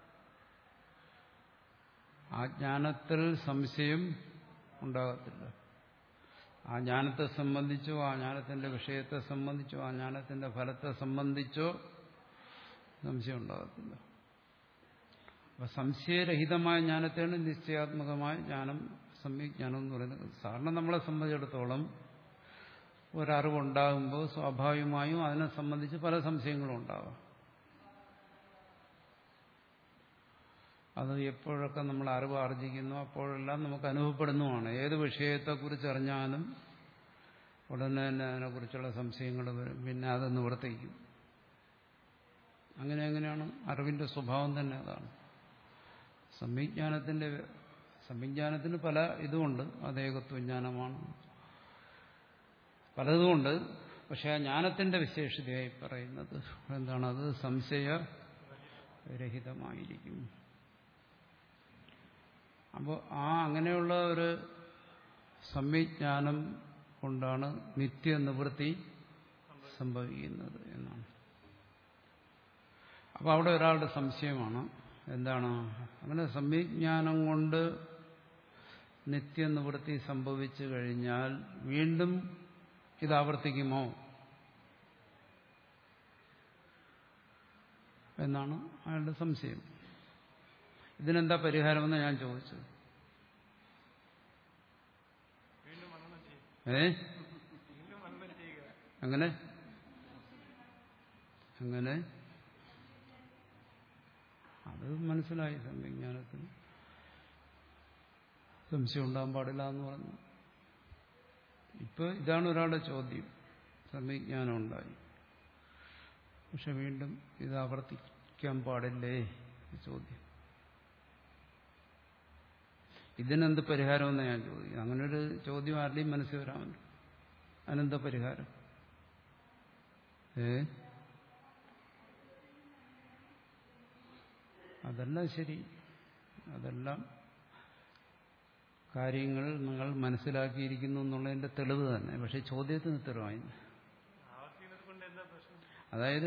ആ ജ്ഞാനത്തിൽ സംശയം ഉണ്ടാകത്തില്ല. ആ ജ്ഞാനത്തെ സംബന്ധിച്ചോ ആ ജ്ഞാനത്തിന്റെ വിഷയത്തെ സംബന്ധിച്ചോ ആ ജ്ഞാനത്തിന്റെ ഫലത്തെ സംബന്ധിച്ചോ സംശയം ഉണ്ടാകത്തില്ല. അപ്പൊ സംശയരഹിതമായ ജ്ഞാനത്തെയാണ് നിശ്ചയാത്മകമായ ജ്ഞാനം സമ്യജ്ഞാനം എന്ന് പറയുന്നത്. സാധാരണ നമ്മളെ സംബന്ധിച്ചിടത്തോളം ഒരറിവുണ്ടാകുമ്പോൾ സ്വാഭാവികമായും അതിനെ സംബന്ധിച്ച് പല സംശയങ്ങളും ഉണ്ടാവാം. അത് എപ്പോഴൊക്കെ നമ്മൾ അറിവ് ആർജിക്കുന്നു അപ്പോഴെല്ലാം നമുക്ക് അനുഭവപ്പെടുന്നതുമാണ്. ഏത് വിഷയത്തെക്കുറിച്ച് അറിഞ്ഞാലും ഉടനെ തന്നെ അതിനെക്കുറിച്ചുള്ള സംശയങ്ങൾ വരും. പിന്നെ അത് നിവർത്തിക്കും. അങ്ങനെ എങ്ങനെയാണ് അറിവിന്റെ സ്വഭാവം തന്നെ അതാണ്. സമ്യജ്ഞാനത്തിന്റെ സമ്യജ്ഞാനത്തിന് പല ഇതുമുണ്ട്. അത് ഏകത്വജ്ഞാനമാണ്, പലതുമുണ്ട്. പക്ഷെ ആ ജ്ഞാനത്തിന്റെ വിശേഷതയായി പറയുന്നത് എന്താണ്? അത് സംശയരഹിതമായിരിക്കും. അപ്പോൾ ആ അങ്ങനെയുള്ള ഒരു സമ്യജ്ഞാനം കൊണ്ടാണ് നിത്യനിവൃത്തി സംഭവിക്കുന്നത് എന്നാണ്. അപ്പോൾ അവിടെ ഒരാളുടെ സംശയമാണ് എന്താണ്? അങ്ങനെ സമ്യജ്ഞാനം കൊണ്ട് നിത്യനിവൃത്തി സംഭവിച്ചു കഴിഞ്ഞാൽ വീണ്ടും ഇത് ആവർത്തിക്കുമോ എന്നാണ് അയാളുടെ സംശയം. ഇതിനെന്താ പരിഹാരമെന്ന് ഞാൻ ചോദിച്ചു. ഏ അങ്ങനെ അങ്ങനെ അത് മനസ്സിലായി. സമ്യജ്ഞാനത്തിന് സംശയം ഉണ്ടാകാൻ പാടില്ല എന്ന് പറഞ്ഞു. ഇപ്പൊ ഇതാണ് ഒരാളുടെ ചോദ്യം. സമ്യജ്ഞാനം ഉണ്ടായി, പക്ഷെ വീണ്ടും ഇത് ആവർത്തിക്കാൻ പാടില്ലേ ചോദ്യം. ഇതിനെന്ത് പരിഹാരമെന്ന് ഞാൻ ചോദിക്കും. അങ്ങനൊരു ചോദ്യം ആരുടെയും മനസ്സിൽ വരാമല്ലോ. അതിനെന്താ പരിഹാരം? ഏ അതെല്ലാം ശരി, അതെല്ലാം കാര്യങ്ങൾ നിങ്ങൾ മനസ്സിലാക്കിയിരിക്കുന്നു എന്നുള്ളതിന്റെ തെളിവ് തന്നെ. പക്ഷെ ചോദ്യത്തിന് ഉത്തരമായി. അതായത്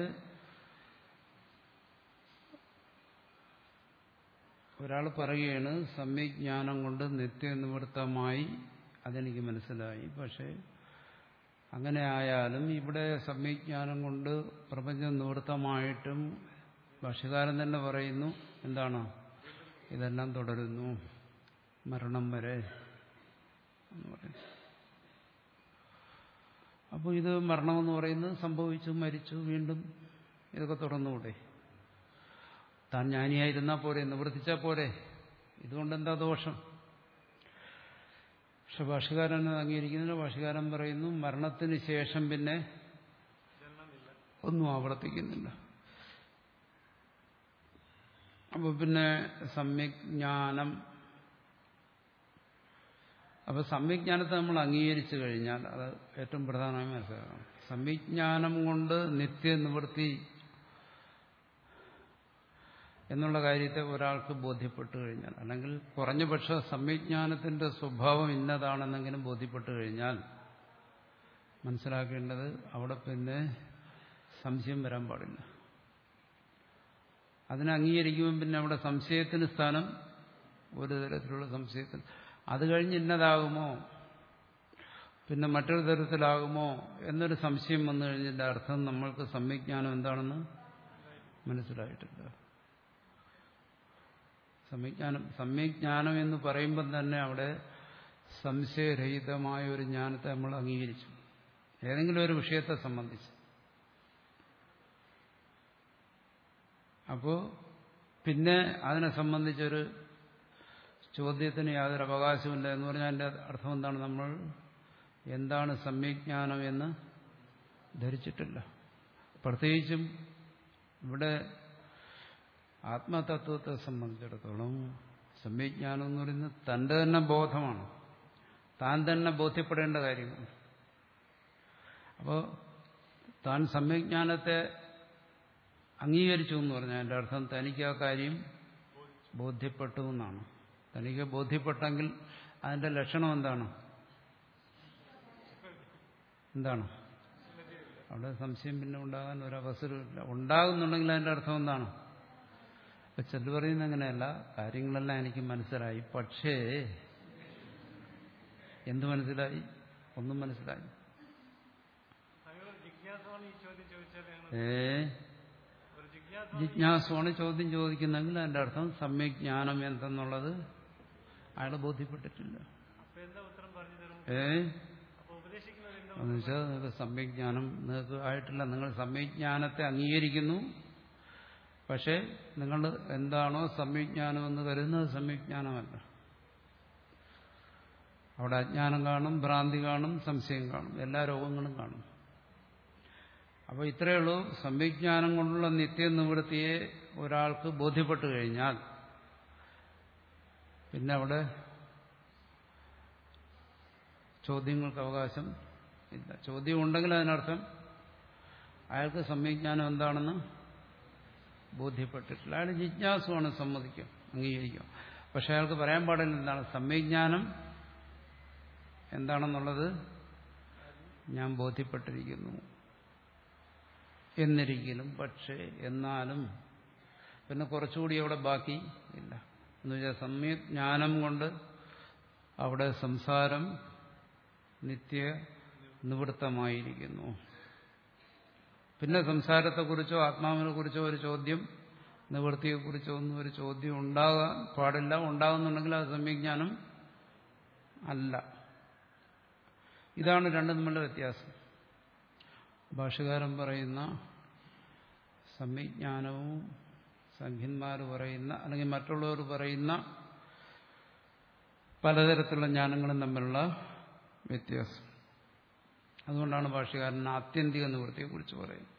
ഒരാൾ പറയുകയാണ് സമ്യജ്ഞാനം കൊണ്ട് നിത്യനിവൃത്തമായി, അതെനിക്ക് മനസ്സിലായി. പക്ഷെ അങ്ങനെ ആയാലും ഇവിടെ സമ്യജ്ഞാനം കൊണ്ട് പ്രപഞ്ചം നിവൃത്തമായിട്ടും ഭാഷ്യകാരൻ തന്നെ പറയുന്നു എന്താണ്? ഇതെല്ലാം തുടരുന്നു മരണം വരെ എന്ന് പറയും. അപ്പോൾ ഇത് മരണമെന്ന് പറയുന്നത് സംഭവിച്ചു, മരിച്ചു, വീണ്ടും ഇതൊക്കെ തുടർന്നുകൂടെ? താൻ ജ്ഞാനിയായിരുന്നാൽ പോരെ, നിവർത്തിച്ചാൽ പോരെ? ഇതുകൊണ്ട് എന്താ ദോഷം? പക്ഷെ ഭാഷ്യകാരൻ അംഗീകരിക്കുന്നില്ല. ഭാഷ്യകാരൻ പറയുന്നു മരണത്തിന് ശേഷം പിന്നെ ഒന്നും ആവർത്തിക്കുന്നില്ല. അപ്പൊ പിന്നെ സമ്യക് ജ്ഞാനം, അപ്പൊ സമ്യജ്ഞാനത്തെ നമ്മൾ അംഗീകരിച്ചു കഴിഞ്ഞാൽ അത് ഏറ്റവും പ്രധാനമായി മനസ്സിലാക്കണം. സമ്യജ്ഞാനം കൊണ്ട് നിത്യനിവൃത്തി എന്നുള്ള കാര്യത്തെ ഒരാൾക്ക് ബോധ്യപ്പെട്ടു കഴിഞ്ഞാൽ, അല്ലെങ്കിൽ കുറഞ്ഞ പക്ഷം സമ്യജ്ഞാനത്തിന്റെ സ്വഭാവം ഇന്നതാണെന്നെങ്കിലും ബോധ്യപ്പെട്ടു കഴിഞ്ഞാൽ മനസ്സിലാക്കേണ്ടത് അവിടെ പിന്നെ സംശയം വരാൻ പാടില്ല. അതിനെ അംഗീകരിക്കുമ്പോൾ പിന്നെ അവിടെ സംശയത്തിന് സ്ഥാനം, ഒരു തരത്തിലുള്ള സംശയത്തിന്. അത് കഴിഞ്ഞ് ഇന്നതാകുമോ, പിന്നെ മറ്റൊരു തരത്തിലാകുമോ എന്നൊരു സംശയം വന്നു കഴിഞ്ഞതിന്റെ അർത്ഥം നമ്മൾക്ക് സമ്യജ്ഞാനം എന്താണെന്ന് മനസ്സിലായിട്ടില്ല. സമ്യജ്ഞാനം സമ്യജ്ഞാനം എന്ന് പറയുമ്പം തന്നെ അവിടെ സംശയരഹിതമായ ഒരു ജ്ഞാനത്തെ നമ്മൾ അംഗീകരിച്ചു, ഏതെങ്കിലും ഒരു വിഷയത്തെ സംബന്ധിച്ച്. അപ്പോൾ പിന്നെ അതിനെ സംബന്ധിച്ചൊരു ചോദ്യത്തിന് യാതൊരു അവകാശമില്ല എന്ന് പറഞ്ഞാൽ അതിൻ്റെ അർത്ഥം എന്താണ്? നമ്മൾ എന്താണ് സമ്യജ്ഞാനം എന്ന് ധരിച്ചിട്ടില്ല. പ്രത്യേകിച്ചും ഇവിടെ ആത്മതത്വത്തെ സംബന്ധിച്ചിടത്തോളം സമ്യജ്ഞാനം എന്ന് പറയുന്നത് തൻ്റെ തന്നെ ബോധമാണ്, താൻ തന്നെ ബോധ്യപ്പെടേണ്ട കാര്യമാണ്. അപ്പോൾ താൻ സമ്യജ്ഞാനത്തെ അംഗീകരിച്ചു എന്ന് പറഞ്ഞാൽ അതിൻ്റെ അർത്ഥം തനിക്ക് ആ കാര്യം ബോധ്യപ്പെട്ടു എന്നാണ്. തനിക്ക് ബോധ്യപ്പെട്ടെങ്കിൽ അതിന്റെ ലക്ഷണം എന്താണ്? എന്താണ്? അവിടെ സംശയം പിന്നെ ഉണ്ടാകാൻ ഒരവസരമില്ല. ഉണ്ടാകുന്നുണ്ടെങ്കിൽ അതിന്റെ അർത്ഥം എന്താണ്? ഇപ്പൊ ചെല്ലു പറയുന്നത് അങ്ങനെയല്ല, കാര്യങ്ങളെല്ലാം എനിക്ക് മനസ്സിലായി, പക്ഷേ എന്ത് മനസ്സിലായി? ഒന്നും മനസ്സിലായി. ഏ ജിജ്ഞാസുവാണ് ചോദ്യം ചോദിക്കുന്നെങ്കിൽ അതിന്റെ അർത്ഥം സമ്യജ്ഞാനം എന്തെന്നുള്ളത് അയാൾ ബോധ്യപ്പെട്ടിട്ടില്ല. ഏ എന്നുവെച്ചാൽ നിങ്ങൾക്ക് സമ്യജ്ഞാനം നിങ്ങൾക്ക് ആയിട്ടില്ല. നിങ്ങൾ സമ്യജ്ഞാനത്തെ അംഗീകരിക്കുന്നു, പക്ഷെ നിങ്ങൾ എന്താണോ സമ്യജ്ഞാനം എന്ന് കരുതുന്നത് സമ്യജ്ഞാനമല്ല. അവിടെ അജ്ഞാനം കാണും, ഭ്രാന്തി കാണും, സംശയം കാണും, എല്ലാ രോഗങ്ങളും കാണും. അപ്പോൾ ഇത്രയേ ഉള്ളൂ. സമ്യജ്ഞാനം കൊണ്ടുള്ള നിത്യനിവൃത്തിയെ ഒരാൾക്ക് ബോധ്യപ്പെട്ടു കഴിഞ്ഞാൽ പിന്നെ അവിടെ ചോദ്യങ്ങൾക്ക് അവകാശം ഇല്ല. ചോദ്യം ഉണ്ടെങ്കിൽ അതിനർത്ഥം അയാൾക്ക് സമ്യജ്ഞാനം എന്താണെന്ന് ബോധ്യപ്പെട്ടിട്ടില്ല. അയാൾ ജിജ്ഞാസുവാണ്, സമ്മതിക്കും, അംഗീകരിക്കും. പക്ഷെ അയാൾക്ക് പറയാൻ പാടില്ല എന്താണ് സമ്യജ്ഞാനം എന്താണെന്നുള്ളത് ഞാൻ ബോധ്യപ്പെട്ടിരിക്കുന്നു എന്നിരിക്കലും. പക്ഷേ എന്നാലും പിന്നെ കുറച്ചുകൂടി അവിടെ ബാക്കി ഇല്ല. എന്നുവെച്ചാൽ സമ്യജ്ഞാനം കൊണ്ട് അവിടെ സംസാരം നിത്യ നിവൃത്തമായിരിക്കുന്നു. പിന്നെ സംസാരത്തെക്കുറിച്ചോ ആത്മാവിനെ കുറിച്ചോ ഒരു ചോദ്യം, നിവൃത്തിയെക്കുറിച്ചോ ഒന്നും ഒരു ചോദ്യം ഉണ്ടാകാൻ പാടില്ല. ഉണ്ടാകുന്നുണ്ടെങ്കിൽ അത് സമ്യജ്ഞാനം അല്ല. ഇതാണ് രണ്ടും തമ്മിലുള്ള വ്യത്യാസം. ഭാഷ്യകാരൻ പറയുന്ന സമ്യജ്ഞാനവും സംഖ്യന്മാർ പറയുന്ന അല്ലെങ്കിൽ മറ്റുള്ളവർ പറയുന്ന പലതരത്തിലുള്ള ജ്ഞാനങ്ങളും തമ്മിലുള്ള വ്യത്യാസം. അതുകൊണ്ടാണ് ഭാഷ്യകാരൻ ആത്യന്തിക നിവൃത്തിയെക്കുറിച്ച് പറയുന്നത്.